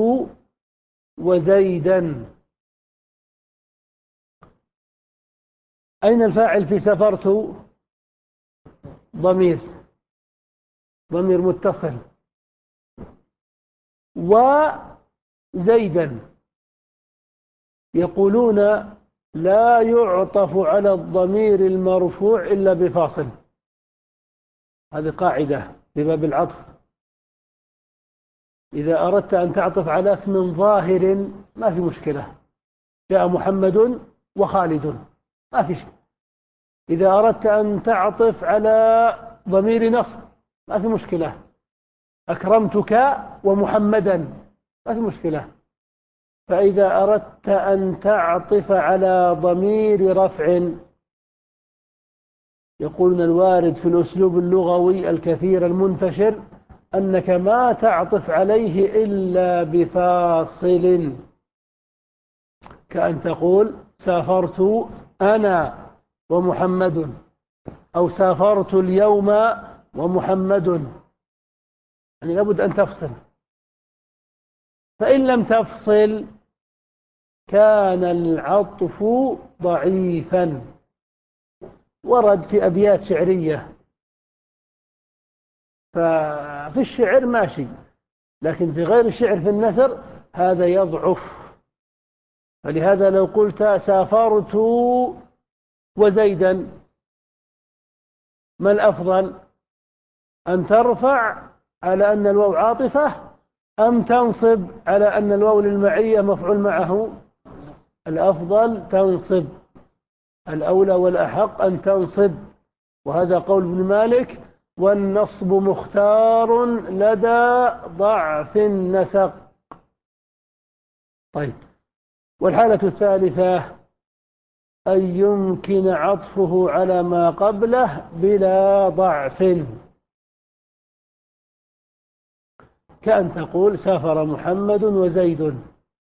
وزيدا. أين الفاعل في سافرت؟ ضمير، ضمير متصل، وزيدا، يقولون لا يعطف على الضمير المرفوع إلا بفاصل. هذه قاعدة في باب العطف. إذا أردت أن تعطف على اسم ظاهر ما في مشكلة، جاء محمد وخالد، ما في شيء. إذا أردت أن تعطف على ضمير نصب ما في مشكلة، أكرمتك ومحمدا، ما في مشكلة. فإذا أردت أن تعطف على ضمير رفع، يقولون الوارد في الأسلوب اللغوي الكثير المنتشر أنك ما تعطف عليه إلا بفاصل، كأن تقول سافرت أنا ومحمد، أو سافرت اليوم ومحمد، يعني لابد أن تفصل. فإن لم تفصل كان العطف ضعيفا. ورد في أبيات شعرية، ففي الشعر ماشي، لكن في غير الشعر في النثر هذا يضعف. فلهذا لو قلت سافرت وزيدا، ما الأفضل؟ أن ترفع على أن الواو عاطفة، أم تنصب على أن الواو للمعية مفعول معه؟ الأفضل تنصب، الأولى والأحق أن تنصب، وهذا قول ابن مالك: والنصب مختار لدى ضعف النسق. طيب، والحالة الثالثة أن يمكن عطفه على ما قبله بلا ضعف، كأن تقول سافر محمد وزيد،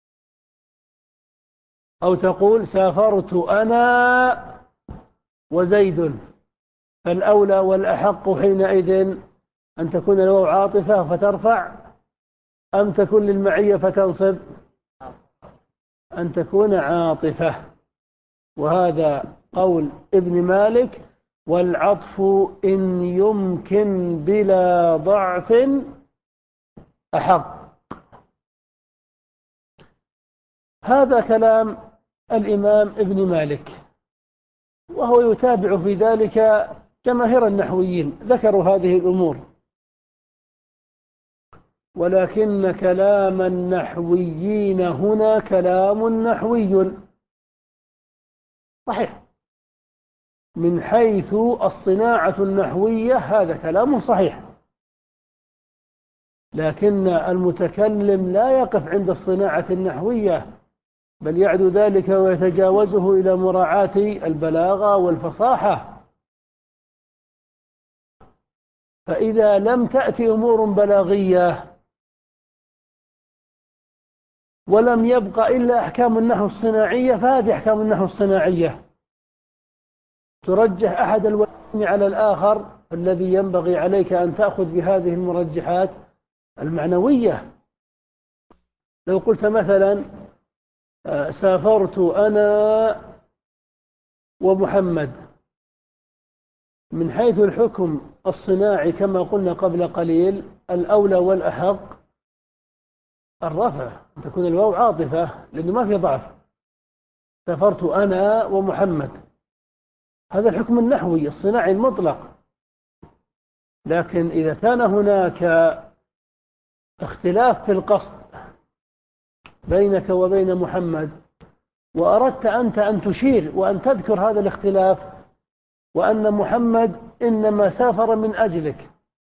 أو تقول سافرت أنا وزيد. فالأولى والأحق حينئذ أن تكون الواو عاطفة فترفع، أم تكون للمعية فتنصب؟ أن تكون عاطفة، وهذا قول ابن مالك: والعطف إن يمكن بلا ضعف أحق. هذا كلام الإمام ابن مالك، وهو يتابع في ذلك جماهير النحويين، ذكروا هذه الأمور. ولكن كلام النحويين هنا كلام نحوي صحيح، من حيث الصناعة النحوية هذا كلام صحيح، لكن المتكلم لا يقف عند الصناعة النحوية، بل يعدو ذلك ويتجاوزه إلى مراعاة البلاغة والفصاحة. فإذا لم تأتي أمور بلاغية ولم يبقى إلا أحكام النحو الصناعية، فهذه أحكام النحو الصناعية ترجح أحد الوجهين على الآخر، الذي ينبغي عليك أن تأخذ بهذه المرجحات المعنوية. لو قلت مثلا سافرت أنا ومحمد، من حيث الحكم الصناعي كما قلنا قبل قليل الأولى والأحق الرفع، أن تكون الواو عاطفة لأنه ما في ضعف. سافرت أنا ومحمد، هذا الحكم النحوي الصناعي المطلق. لكن إذا كان هناك اختلاف في القصد بينك وبين محمد، وأردت أنت أن تشير وأن تذكر هذا الاختلاف، وأن محمد إنما سافر من أجلك،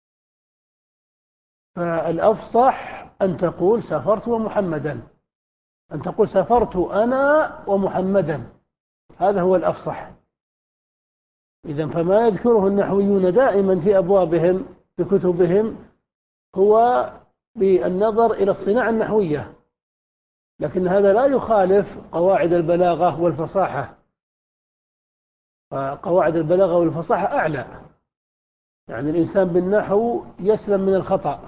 فالأفصح أن تقول سافرت ومحمدا، أن تقول سافرت أنا ومحمدا، هذا هو الأفصح. إذن فما يذكره النحويون دائما في أبوابهم في كتبهم هو بالنظر إلى الصناعة النحوية، لكن هذا لا يخالف قواعد البلاغة والفصاحة، فقواعد البلاغة والفصاحة أعلى، يعني الإنسان بالنحو يسلم من الخطأ،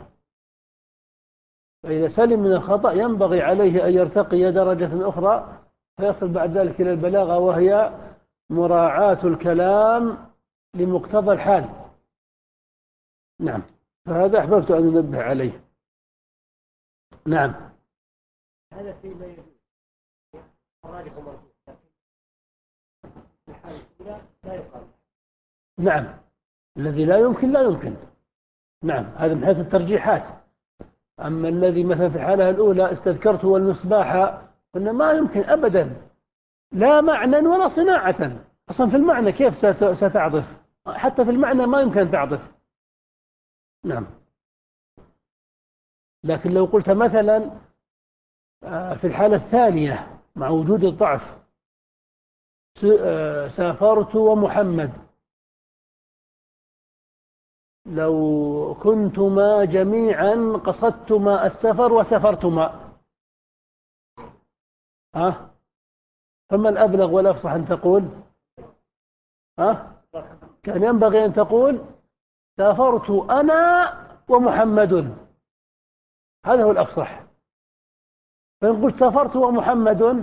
فإذا سلم من الخطأ ينبغي عليه أن يرتقي درجة أخرى فيصل بعد ذلك إلى البلاغة، وهي مراعاة الكلام لمقتضى الحال. نعم، فهذا أحببت أن أنبه عليه. نعم. هذا في لا يجوز الراجح مرجوح، لكن في الحالة الأولى لا يقال. نعم، الذي لا يمكن لا يمكن. نعم، هذا من حيث الترجيحات. أما الذي مثلا في الحالة الأولى استذكرته والمصباح، قلنا ما يمكن أبدا، لا معنى ولا صناعة. أصلا في المعنى كيف ستعطف؟ حتى في المعنى ما يمكن أن تعطف. نعم. لكن لو قلت مثلا في الحالة الثانية مع وجود الضعف سافرت ومحمد، لو كنتما جميعا قصدتما السفر وسافرتما، ها فما الأبلغ والأفصح أن تقول؟ ها كان ينبغي أن تقول سافرت أنا ومحمد، هذا هو الأفصح. فإن قلت سافرت ومحمد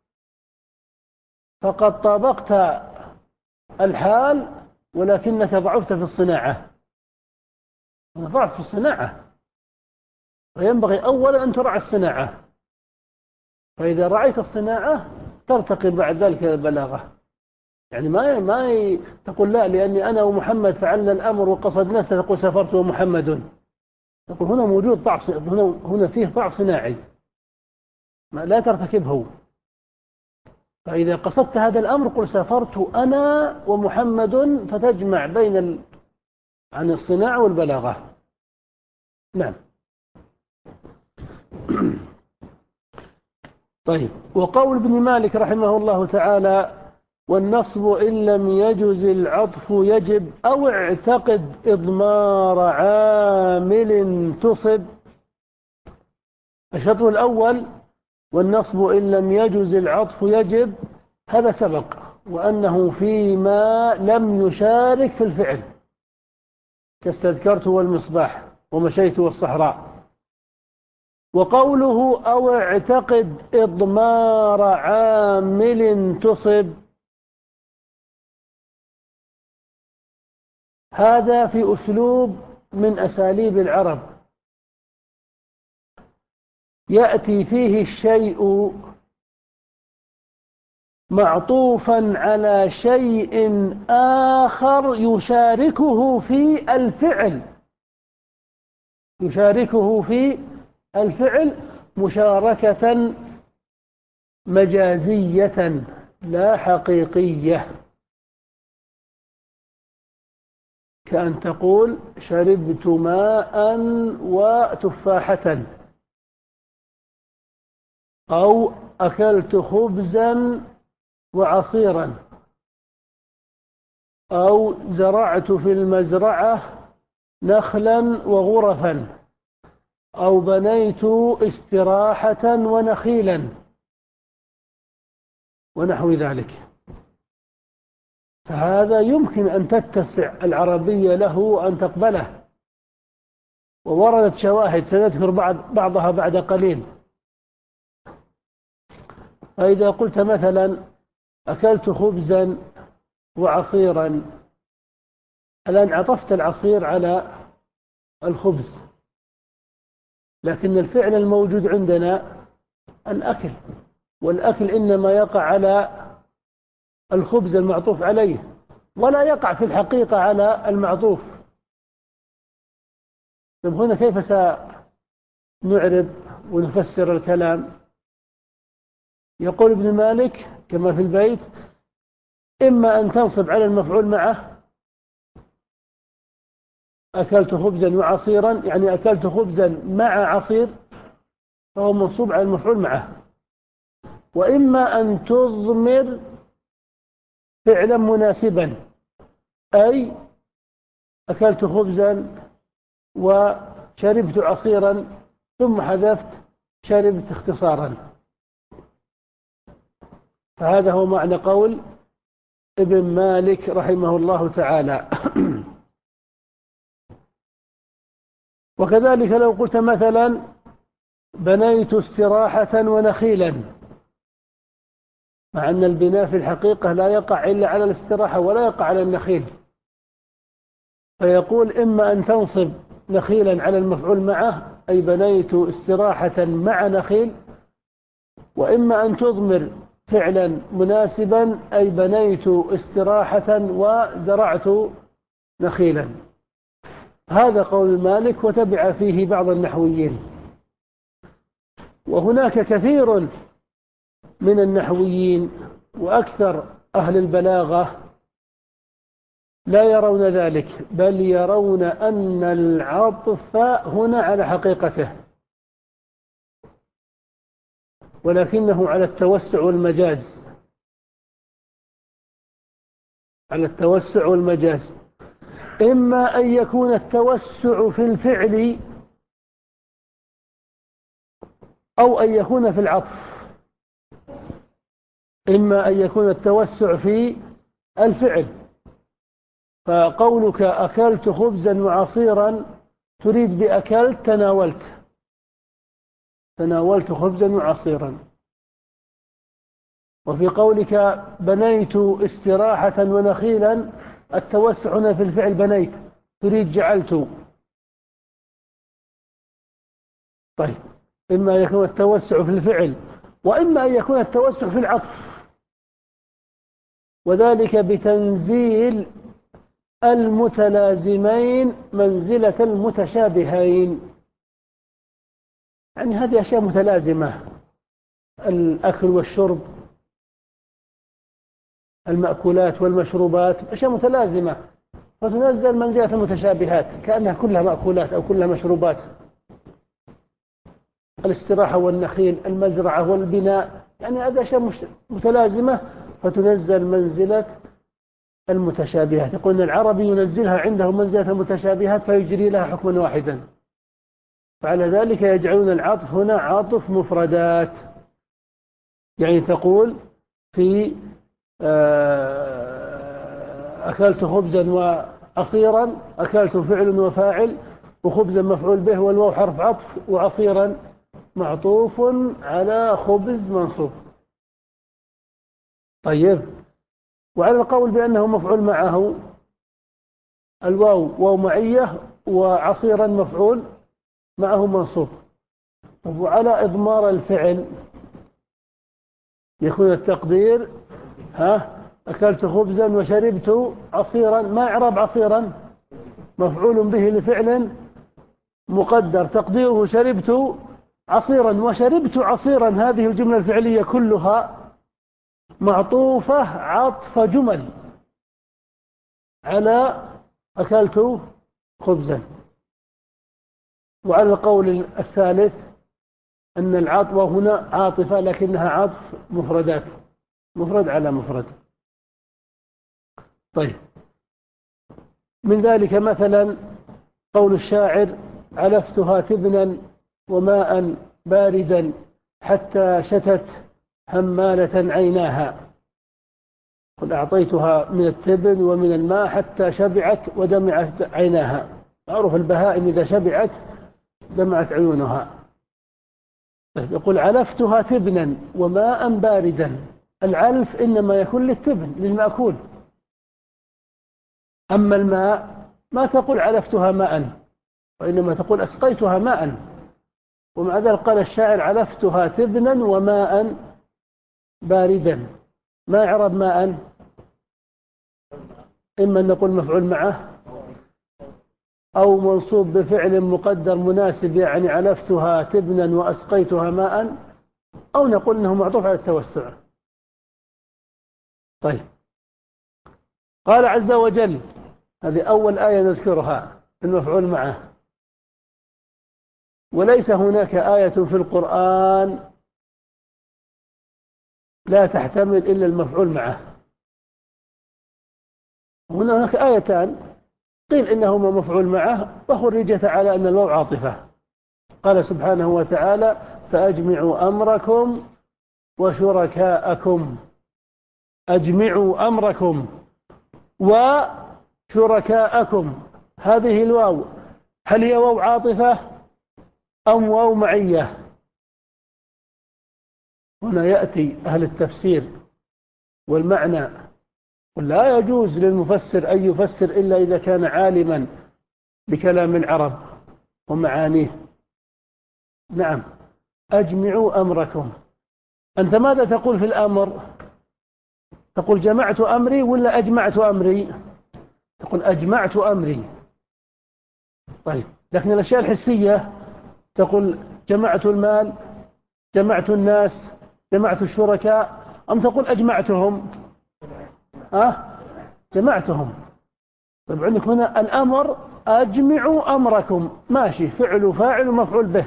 فقد طابقت الحال، ولكنك ضعفت في الصناعة. ضعف في الصناعة، وينبغي أولا أن تراعي الصناعة، فإذا رعيت الصناعة ترتقي بعد ذلك البلاغة. يعني ما ما تقول لا لأني أنا ومحمد فعلنا الأمر وقصدنا، ستقول سافرت ومحمد. تقول هنا موجود ضعف، هنا هنا فيه ضعف صناعي ما لا ترتكبه. فإذا قصدت هذا الأمر قل سافرت أنا ومحمد، فتجمع بين ال... عن الصناعة والبلاغة. نعم. طيب، وقول ابن مالك رحمه الله تعالى: والنصب إن لم يجز العطف يجب، أو اعتقد إضمار عامل تصب. الشطر الأول: والنصب إن لم يجز العطف يجب، هذا سبق، وأنه فيما لم يشارك في الفعل، كاستذكرت والمصباح ومشيت والصحراء. وقوله أو اعتقد إضمار عامل تصب، هذا في أسلوب من أساليب العرب، يأتي فيه الشيء معطوفا على شيء آخر يشاركه في الفعل، يشاركه في الفعل مشاركة مجازية لا حقيقية، كأن تقول شربت ماء وتفاحة، أو أكلت خبزا وعصيرا، أو زرعت في المزرعة نخلا وغرفا، أو بنيت استراحة ونخيلا، ونحو ذلك. فهذا يمكن أن تتسع العربية له أن تقبله، ووردت شواهد سنذكر بعض بعضها بعد قليل. فإذا قلت مثلا أكلت خبزا وعصيرا، الآن عطفت العصير على الخبز، لكن الفعل الموجود عندنا الأكل، والأكل إنما يقع على الخبز المعطوف عليه، ولا يقع في الحقيقة على المعطوف. طيب هنا كيف سنعرب ونفسر الكلام؟ يقول ابن مالك كما في البيت: إما أن تنصب على المفعول معه، أكلت خبزا وعصيرا، يعني أكلت خبزا مع عصير، فهو منصوب على المفعول معه. وإما أن تضمر فعلا مناسبا، أي أكلت خبزا وشربت عصيرا ثم حذفت شربت اختصارا. فهذا هو معنى قول ابن مالك رحمه الله تعالى. وكذلك لو قلت مثلا بنيت استراحة ونخيلا، مع أن البناء في الحقيقة لا يقع إلا على الاستراحة ولا يقع على النخيل، فيقول إما أن تنصب نخيلا على المفعول معه، أي بنيت استراحة مع نخيل، وإما أن تضمر فعلا مناسبا أي بنيت استراحة وزرعت نخيلا. هذا قول مالك، وتبع فيه بعض النحويين. وهناك كثير من النحويين وأكثر أهل البلاغة لا يرون ذلك، بل يرون أن العطف هنا على حقيقته، ولكنه على التوسع والمجاز، على التوسع والمجاز. إما أن يكون التوسع في الفعل أو أن يكون في العطف. إما أن يكون التوسع في الفعل، فقولك أكلت خبزا وعصيرا تريد بأكلت تناولت، تناولت خبزا وعصيرا. وفي قولك بنيت استراحة ونخيلا التوسع هنا في الفعل بنيت، تريد جعلت. طيب، إما أن يكون التوسع في الفعل وإما أن يكون التوسع في العطف، وذلك بتنزيل المتلازمين منزلة المتشابهين. يعني هذه أشياء متلازمة، الأكل والشرب، المأكولات والمشروبات، أشياء متلازمة، فتنزل منزلة المتشابهات كأنها كلها مأكولات أو كلها مشروبات. الاستراحة والنخيل، المزرعة والبناء، يعني هذه أشياء متلازمة فتنزل منزلة المتشابهات. يقولون العربي ينزلها عنده منزلة المتشابهات فيجري لها حكما واحدا، فعلى ذلك يجعلون العطف هنا عاطف مفردات. يعني تقول في أكلت خبزا وعصيرا، أكلت فعل وفاعل، وخبزا مفعول به والواو حرف عطف، وعصيرا معطوف على خبز منصوب. طيب، وعلى القول بأنه مفعول معه الواو واو معية، وعصيرا مفعول معه منصوب. وعلى إضمار الفعل يكون التقدير ها أكلت خبزا وشربت عصيرا. ما إعراب عصيرا؟ مفعول به لفعل مقدر تقديره شربت عصيرا، وشربت عصيرا هذه الجملة الفعلية كلها معطوفة عطف جمل على أكلت خبزا. وعلى القول الثالث أن العطف هنا عاطفة لكنها عطف مفردات، مفرد على مفرد. طيب، من ذلك مثلا قول الشاعر علفتها تبنا وماء باردا حتى شتت همالة عيناها. قل أعطيتها من التبن ومن الماء حتى شبعت ودمعت عيناها. معروف البهائم إذا شبعت دمعت عيونها. يقول علفتها تبنا وماء باردا. العلف إنما يكون للتبن للمأكول، أما الماء ما تقول علفتها ماء، وإنما تقول أسقيتها ماء. ومع ذلك قال الشاعر علفتها تبنا وماء باردا. ما إعراب ماء؟ إما أن نقول مفعول معه أو منصوب بفعل مقدر مناسب، يعني علفتها تبنا وأسقيتها ماء، أو نقول أنه معطوف على التوسع. طيب، قال عز وجل، هذه أول آية نذكرها المفعول معه. وليس هناك آية في القرآن لا تحتمل إلا المفعول معه. هناك آيتان قيل إنهما مفعول معه وخرجت على أن الواو عاطفة. قال سبحانه وتعالى فأجمعوا أمركم وشركاءكم. أجمعوا أمركم وشركاءكم، هذه الواو هل هي واو عاطفة أم واو معية؟ هنا يأتي أهل التفسير والمعنى، ولا يجوز للمفسر أن يفسر إلا إذا كان عالما بكلام العرب ومعانيه. نعم، أجمعوا أمركم. أنت ماذا تقول في الأمر؟ تقول جمعت أمري ولا أجمعت أمري؟ تقول أجمعت أمري. طيب، لكن الأشياء الحسية تقول جمعت المال، جمعت الناس، جمعت الشركاء، أم تقول أجمعتهم؟ أه؟ جمعتهم. طيب، عندك هنا الأمر أجمعوا أمركم، ماشي، فعل وفاعل ومفعول به.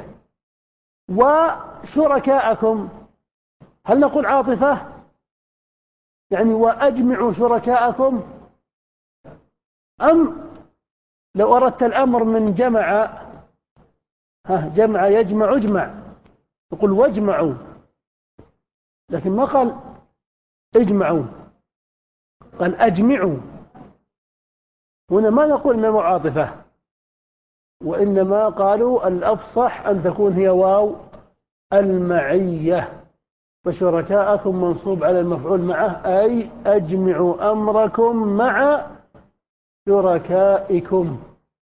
وشركاءكم، هل نقول عاطفة؟ يعني وأجمعوا شركاءكم، أم لو أردت الأمر من جمع، ها جمع يجمع اجمع، يقول واجمعوا، لكن ما قال اجمعوا، قال أجمعوا. هنا ما نقول إنها عاطفة، وإنما قالوا الأفصح أن تكون هي واو المعية، فشركاءكم منصوب على المفعول معه، أي أجمعوا أمركم مع شركائكم.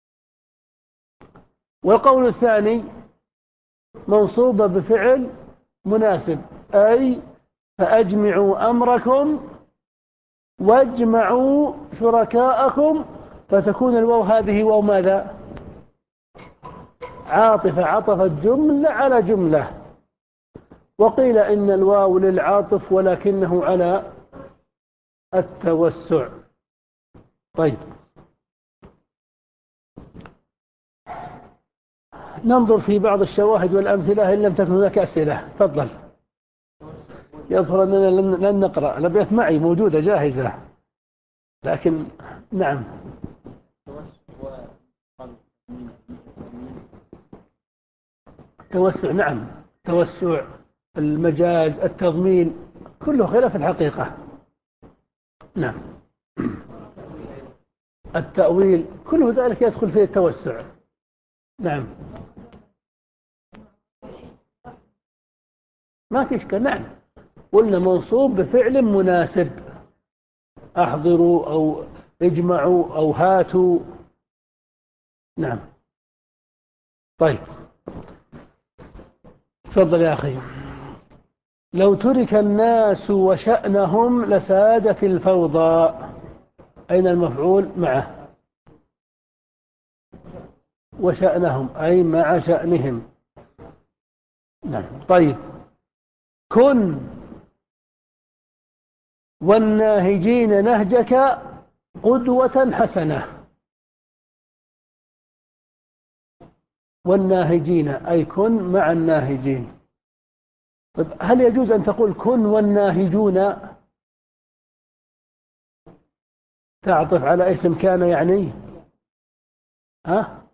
والقول الثاني منصوبة بفعل مناسب، أي فأجمعوا أمركم واجمعوا شركاءكم، فتكون الواو هذه واو ماذا؟ عاطفة، عطفت جملة على جملة. وقيل إن الواو للعاطف ولكنه على التوسع. طيب، ننظر في بعض الشواهد والأمثلة إن لم تكن هناك أسئلة. تفضل. يظهر أننا لن نقرأ، الأبيات معي موجودة جاهزة، لكن نعم. توسع، نعم، توسع، المجاز، التضمين، كله خلاف الحقيقة. نعم. التأويل كله ذلك يدخل فيه التوسع. نعم، ما في إشكال. نعم، قلنا منصوب بفعل مناسب، أحضروا أو اجمعوا أو هاتوا. نعم. طيب، تفضل يا أخي. لو ترك الناس وشأنهم لسادت الفوضى، أين المفعول معه؟ وشأنهم أي مع شأنهم. نعم. طيب، كن والناهجين نهجك قدوة حسنة. والناهجين أي كن مع الناهجين. طيب، هل يجوز أن تقول كن والناهجون؟ تعطف على اسم كان يعني؟ ها؟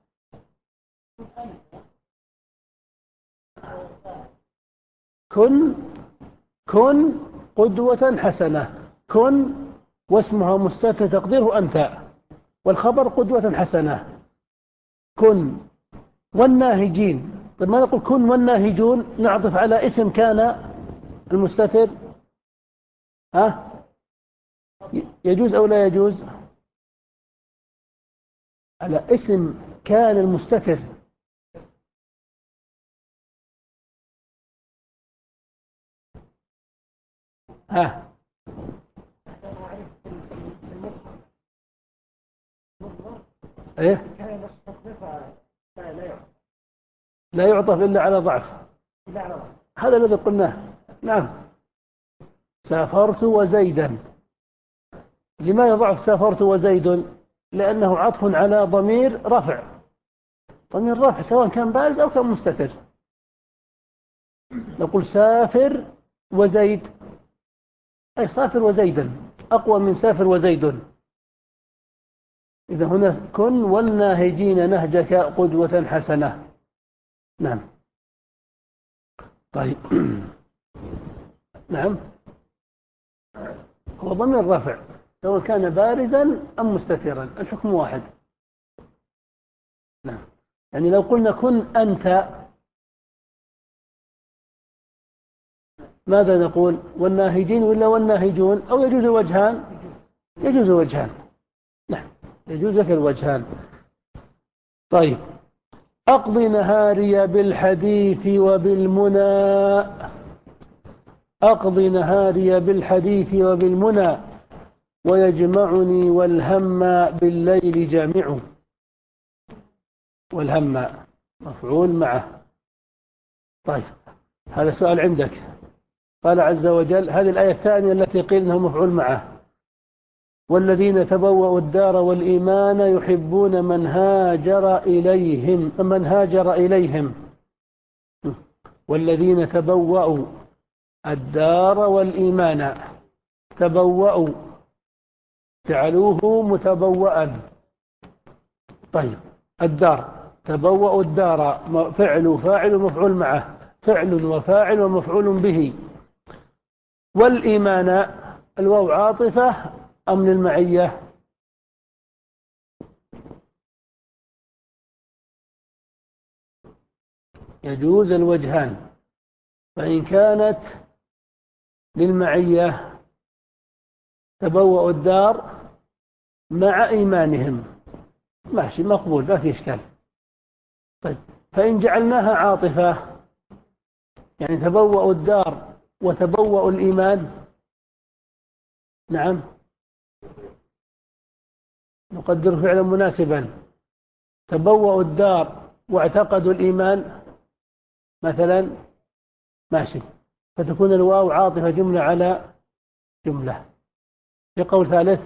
كن كن قدوة حسنة. كن واسمها مستتر تقديره أنت، والخبر قدوة حسنة. كن والناهجين. طيب، ما نقول كن والناهجون، نعطف على اسم كان المستتر؟ ها؟ يجوز أو لا يجوز؟ على اسم كان المستتر. ها؟ ايه؟ لا يعطف إلا على ضعف. هذا الذي قلناه. نعم. سافرت وزيدا. لماذا ضعف سافرت وزيد؟ لأنه عطف على ضمير رفع. ضمير رفع سواء كان بارز أو كان مستتر. نقول سافر وزيد، أي سافر وزيدا أقوى من سافر وزيد. إذا هنا كن والناهجين نهجك قدوة حسنة. نعم. طيب. نعم، هو ضمير رفع سواء كان بارزا أم مستترا، الحكم واحد. نعم. يعني لو قلنا كن أنت، ماذا نقول؟ والناهجين ولا والناهجون؟ أو يجوز الوجهان؟ يجوز الوجهان. نعم، يجوز لك الوجهان. طيب، أقض نهاري بالحديث وبالمنى أقض نهاري بالحديث وبالمنى ويجمعني والهم بالليل جامع. والهم مفعول معه. طيب هذا سؤال عندك. قال عز وجل، هذه الآية الثانية التي قيل أنه مفعول معه: والذين تبوأوا الدار والإيمان يحبون من هاجر إليهم من هاجر إليهم والذين تبوأوا الدار والإيمان. تبوأوا جعلوه متبوأا. طيب الدار، تبوأوا الدار فعل وفاعل ومفعول معه، فعل وفاعل ومفعول به. والإيمان الواو عاطفة أم للمعية؟ يجوز الوجهان. فإن كانت للمعية تبوأوا الدار مع إيمانهم ماشي، مقبول، ما في إشكال. طيب فإن جعلناها عاطفة، يعني تبوأوا الدار وتبوأوا الإيمان، نعم نقدر فعلا مناسبا. تبوأوا الدار واعتقدوا الإيمان مثلا، ماشي، فتكون الواو عاطفة جملة على جملة. في قول ثالث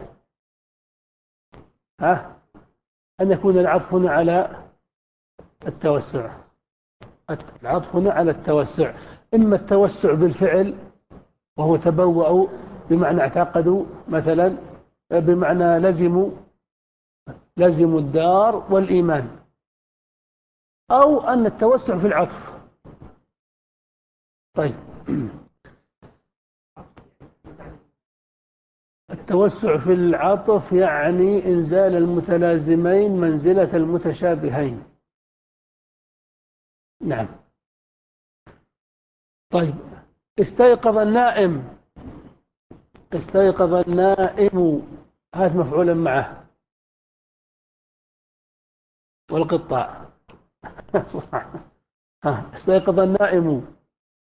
ها أن يكون العطف هنا على التوسع. العطف هنا على التوسع، إما التوسع بالفعل وهو تبوأوا بمعنى اعتقدوا مثلا، بمعنى لزموا لزموا الدار والإيمان، أو أن التوسع في العطف. طيب التوسع في العطف يعني إنزال المتلازمين منزلة المتشابهين. نعم. طيب استيقظ النائم، استيقظ النائم هذا مفعولا معه. والقطاع استيقظ النائم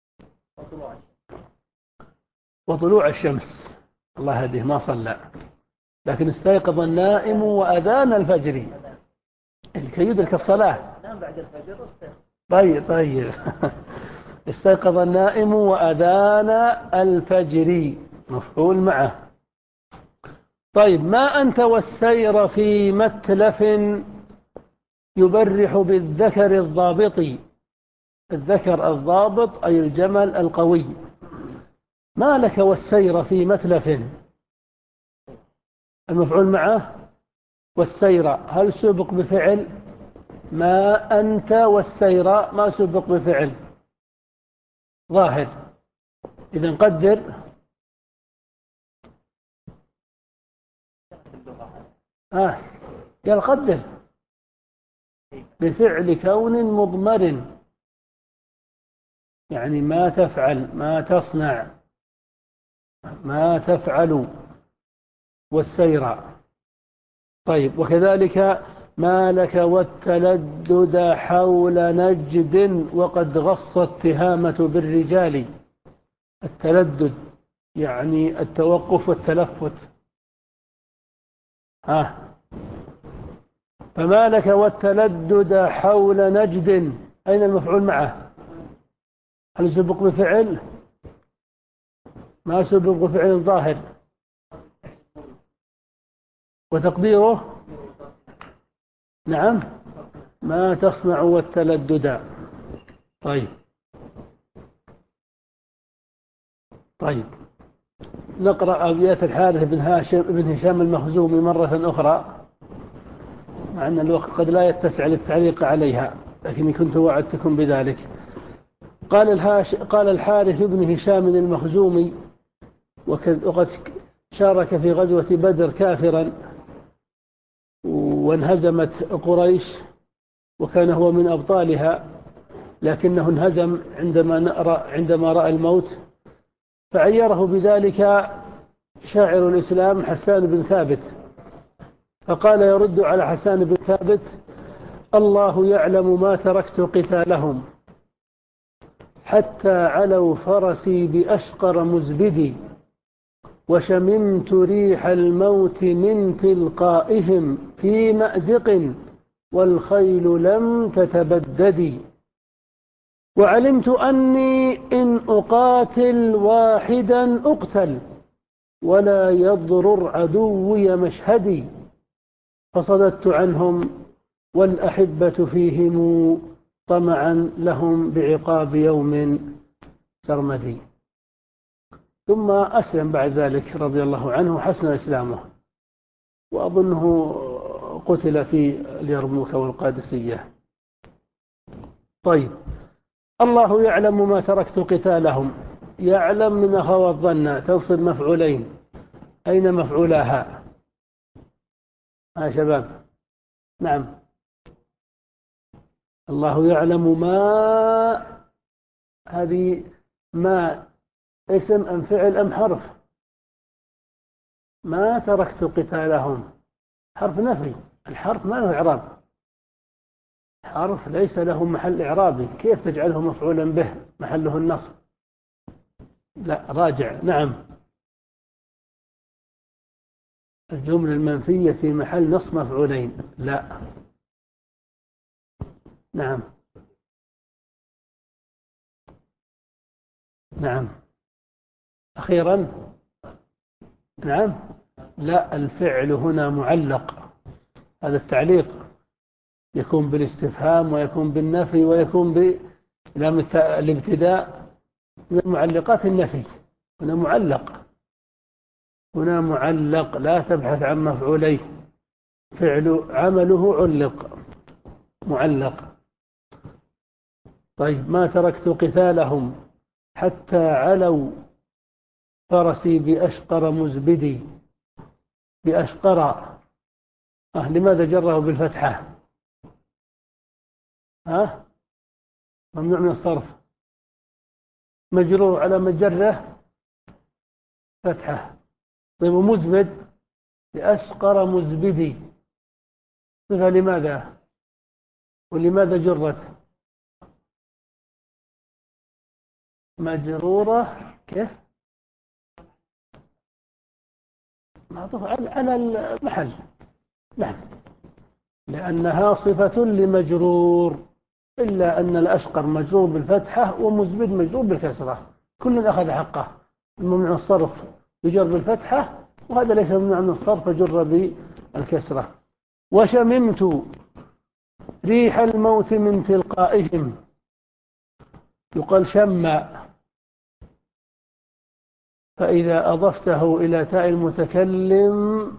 وطلوع الشمس، الله هديه ما صلى، لكن استيقظ النائم وأذان الفجر كي يدرك الصلاة. نام بعد الفجر. طيب طيب استيقظ النائم وأذان الفجر مفعول معه. طيب ما أنت والسير في متلف يبرح بالذكر الضابط. الذكر الضابط أي الجمل القوي. ما لك والسير في متلف، المفعول معه والسير هل سبق بفعل؟ ما أنت والسير ما سبق بفعل ظاهر. إذن قدر آه قال قدر بفعل كون مضمر، يعني ما تفعل، ما تصنع، ما تفعل والسير. طيب وكذلك ما لك والتلدد حول نجد وقد غصت تهامة بالرجال. التلدد يعني التوقف والتلفت. ها فما لك والتلدد حول نجد، أين المفعول معه؟ هل سبق بفعل؟ ما سبق بفعل ظاهر، وتقديره نعم ما تصنع والتلدد. طيب طيب نقرأ أبيات الحارث بن هاشم بن هشام المخزومي مرة أخرى، مع أن الوقت قد لا يتسع للتعليق عليها، لكني كنت وعدتكم بذلك. قال الهاش قال الحارث بن هشام المخزومي، وقد شارك في غزوة بدر كافرا وانهزمت قريش، وكان هو من أبطالها، لكنه انهزم عندما رأى عندما رأى الموت، فعيره بذلك شاعر الإسلام حسان بن ثابت، فقال يرد على حسان بن ثابت: الله يعلم ما تركت قتالهم حتى علوا فرسي بأشقر مزبدي وشممت ريح الموت من تلقائهم في مأزق والخيل لم تتبدد وعلمت أني إن أقاتل واحدا أقتل ولا يضرر عدوي مشهدي فصددت عنهم والأحبة فيهم طمعا لهم بعقاب يوم سرمدي. ثم أسلم بعد ذلك رضي الله عنه حسن إسلامه، وأظنه قتل في اليرموك والقادسية. طيب، الله يعلم ما تركت قتالهم، يعلم من أخوى الظن تنصب مفعولين، أين مفعولاها؟ ها شباب، نعم. الله يعلم ما، هذه ما اسم أم فعل أم حرف؟ ما تركت قتالهم حرف نفي، الحرف ما له إعراب، حرف ليس له محل إعرابي، كيف تجعله مفعولا به محله النصب؟ لا، راجع. نعم، الجملة المنفية في محل نصب مفعولين. لا، نعم نعم أخيرا. نعم، لا، الفعل هنا معلق، هذا التعليق يكون بالاستفهام ويكون بالنفي ويكون بالابتداء، من معلقات النفي. هنا معلق، هنا معلق، لا تبحث عن مفعوليه، فعل عمله علق معلق. طيب، ما تركت قتالهم حتى علوا فرسي بأشقر مزبدي. بأشقر، أه لماذا جره بالفتحة؟ ها أه؟ ممنوع من الصرف، مجرور على مجره فتحة. طيب، ومزبد بأشقر مزبدي، صفة لماذا؟ ولماذا جرت؟ مجرورة كيف؟ معطوف على المحل. نعم، لأنها صفة لمجرور، إلا أن الأشقر مجرور بالفتحة ومزبد مجرور بالكسرة، كل أخذ حقه. ممنوع الصرف يجر بالفتحة، وهذا ليس ممنوع من الصرف فجر بالكسرة. وشممت ريح الموت من تلقائهم، يقال شم، فإذا أضفته إلى تاء المتكلم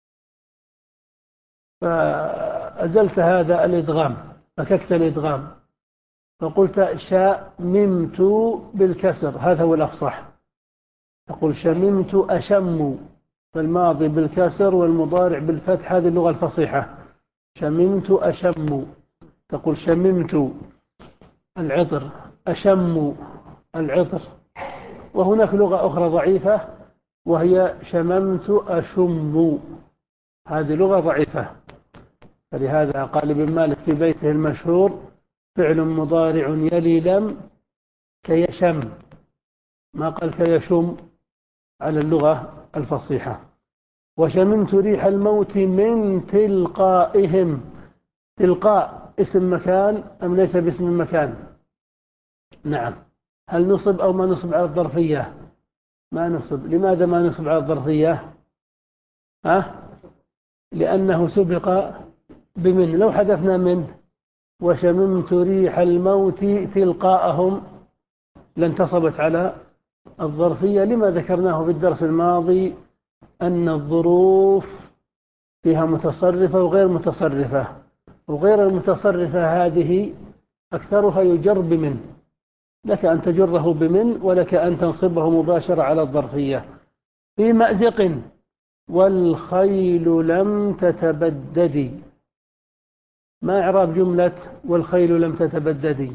فأزلت هذا الإدغام، فككت الإدغام، فقلت شممت بالكسر، هذا هو الأفصح. تقول شممت أشم، فالماضي بالكسر والمضارع بالفتح، هذه اللغة الفصيحة. شممت أشم، تقول شممت العطر، أشم العطر. وهناك لغة أخرى ضعيفة وهي شممت أشم، هذه لغة ضعيفة. فلهذا قال ابن مالك في بيته المشهور: فعل مضارع يلي لم كيشم، ما قال كيشم على اللغة الفصيحة. وشممت ريح الموت من تلقائهم. تلقاء اسم مكان أم ليس باسم مكان؟ نعم. هل نصب أو ما نصب على الظرفية؟ ما نصب. لماذا ما نصب على الظرفية؟ ها؟ لأنه سبق بمن. لو حذفنا منه وشممت ريح الموت تلقاءهم لانتصبت على الظرفية، لما ذكرناه في الدرس الماضي أن الظروف فيها متصرفة وغير متصرفة، وغير المتصرفة هذه أكثرها يجر بمن، لك أن تجره بمن ولك أن تنصبه مباشرة على الظرفية. في مأزق والخيل لم تتبددي، ما إعراب جملة والخيل لم تتبددي؟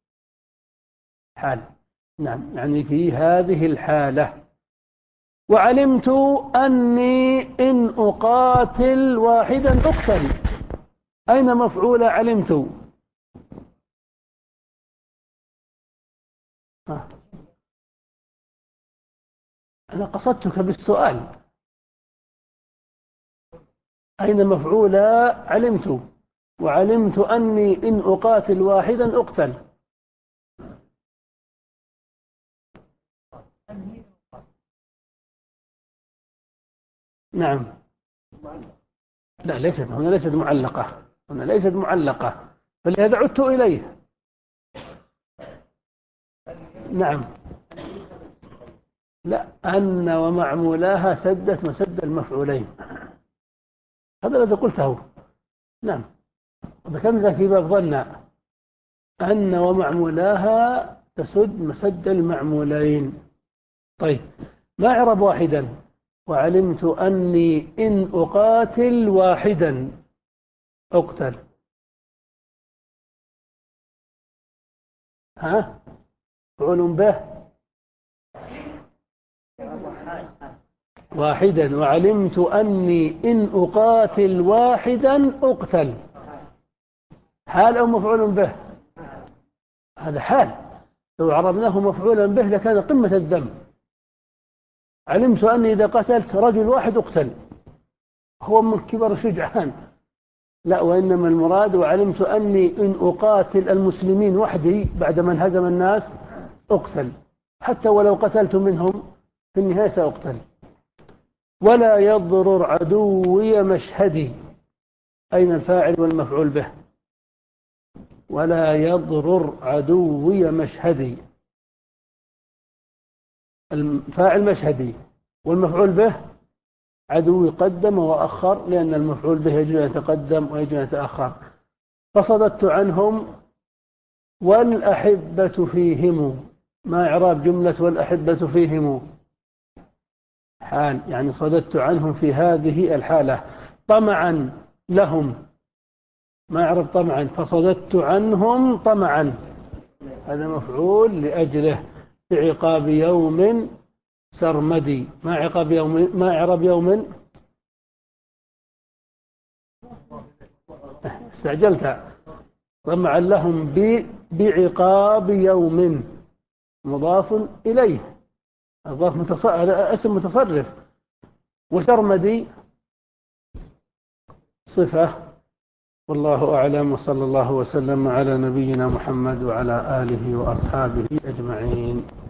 حال. نعم، يعني في هذه الحالة. وعلمت أني إن أقاتل واحدا أقتل، أين مفعول علمت؟ ها. أنا قصدتك بالسؤال. أين مفعول علمت؟ وعلمت أني إن أقاتل واحدا أقتل. نعم. لا، ليست هنا، ليست معلقة، هنا ليست معلقة، فلهذا عدت إليه. نعم. لا، أن ومعمولاها سدت مسد المفعولين، هذا الذي قلته. نعم، ذكرنا في باب ظن أن ومعمولاها تسد مسد المعمولين. طيب، ما إعراب واحدا؟ وعلمت أني إن أقاتل واحدا أقتل. ها، مفعول به واحدا، وعلمت أني إن أقاتل واحدا أقتل. حال أو مفعول به؟ هذا حال، لو عربناه مفعولا به لكان قمة الذم. علمت أني إذا قتلت رجل واحد أقتل، هو من كبر الشجعان. لا، وإنما المراد وعلمت أني إن أقاتل المسلمين وحدي بعدما انهزم الناس أقتل، حتى ولو قتلت منهم في النهاية سأقتل. ولا يضرر عدوي مشهدي. أين الفاعل والمفعول به؟ ولا يضرر عدوي مشهدي، الفاعل مشهدي، والمفعول به عدوي قدم وأخر، لأن المفعول به يجب أن يتقدم ويجب أن يتأخر. فصددت عنهم والأحبة فيهم. ما إعراب جملة والأحبة فيهم؟ حال، يعني صددت عنهم في هذه الحالة. طمعا لهم. ما إعراب طمعا؟ فصددت عنهم طمعا، هذا مفعول لأجله في عقاب يوم سرمدي. ما عقاب يوم؟ ما إعراب يوم؟ استعجلت. طمعا لهم بعقاب يوم، مضاف إليه، مضاف متصرف، اسم متصرف. وسرمدي صفة. والله أعلم، وصلى الله وسلم على نبينا محمد وعلى آله وأصحابه أجمعين.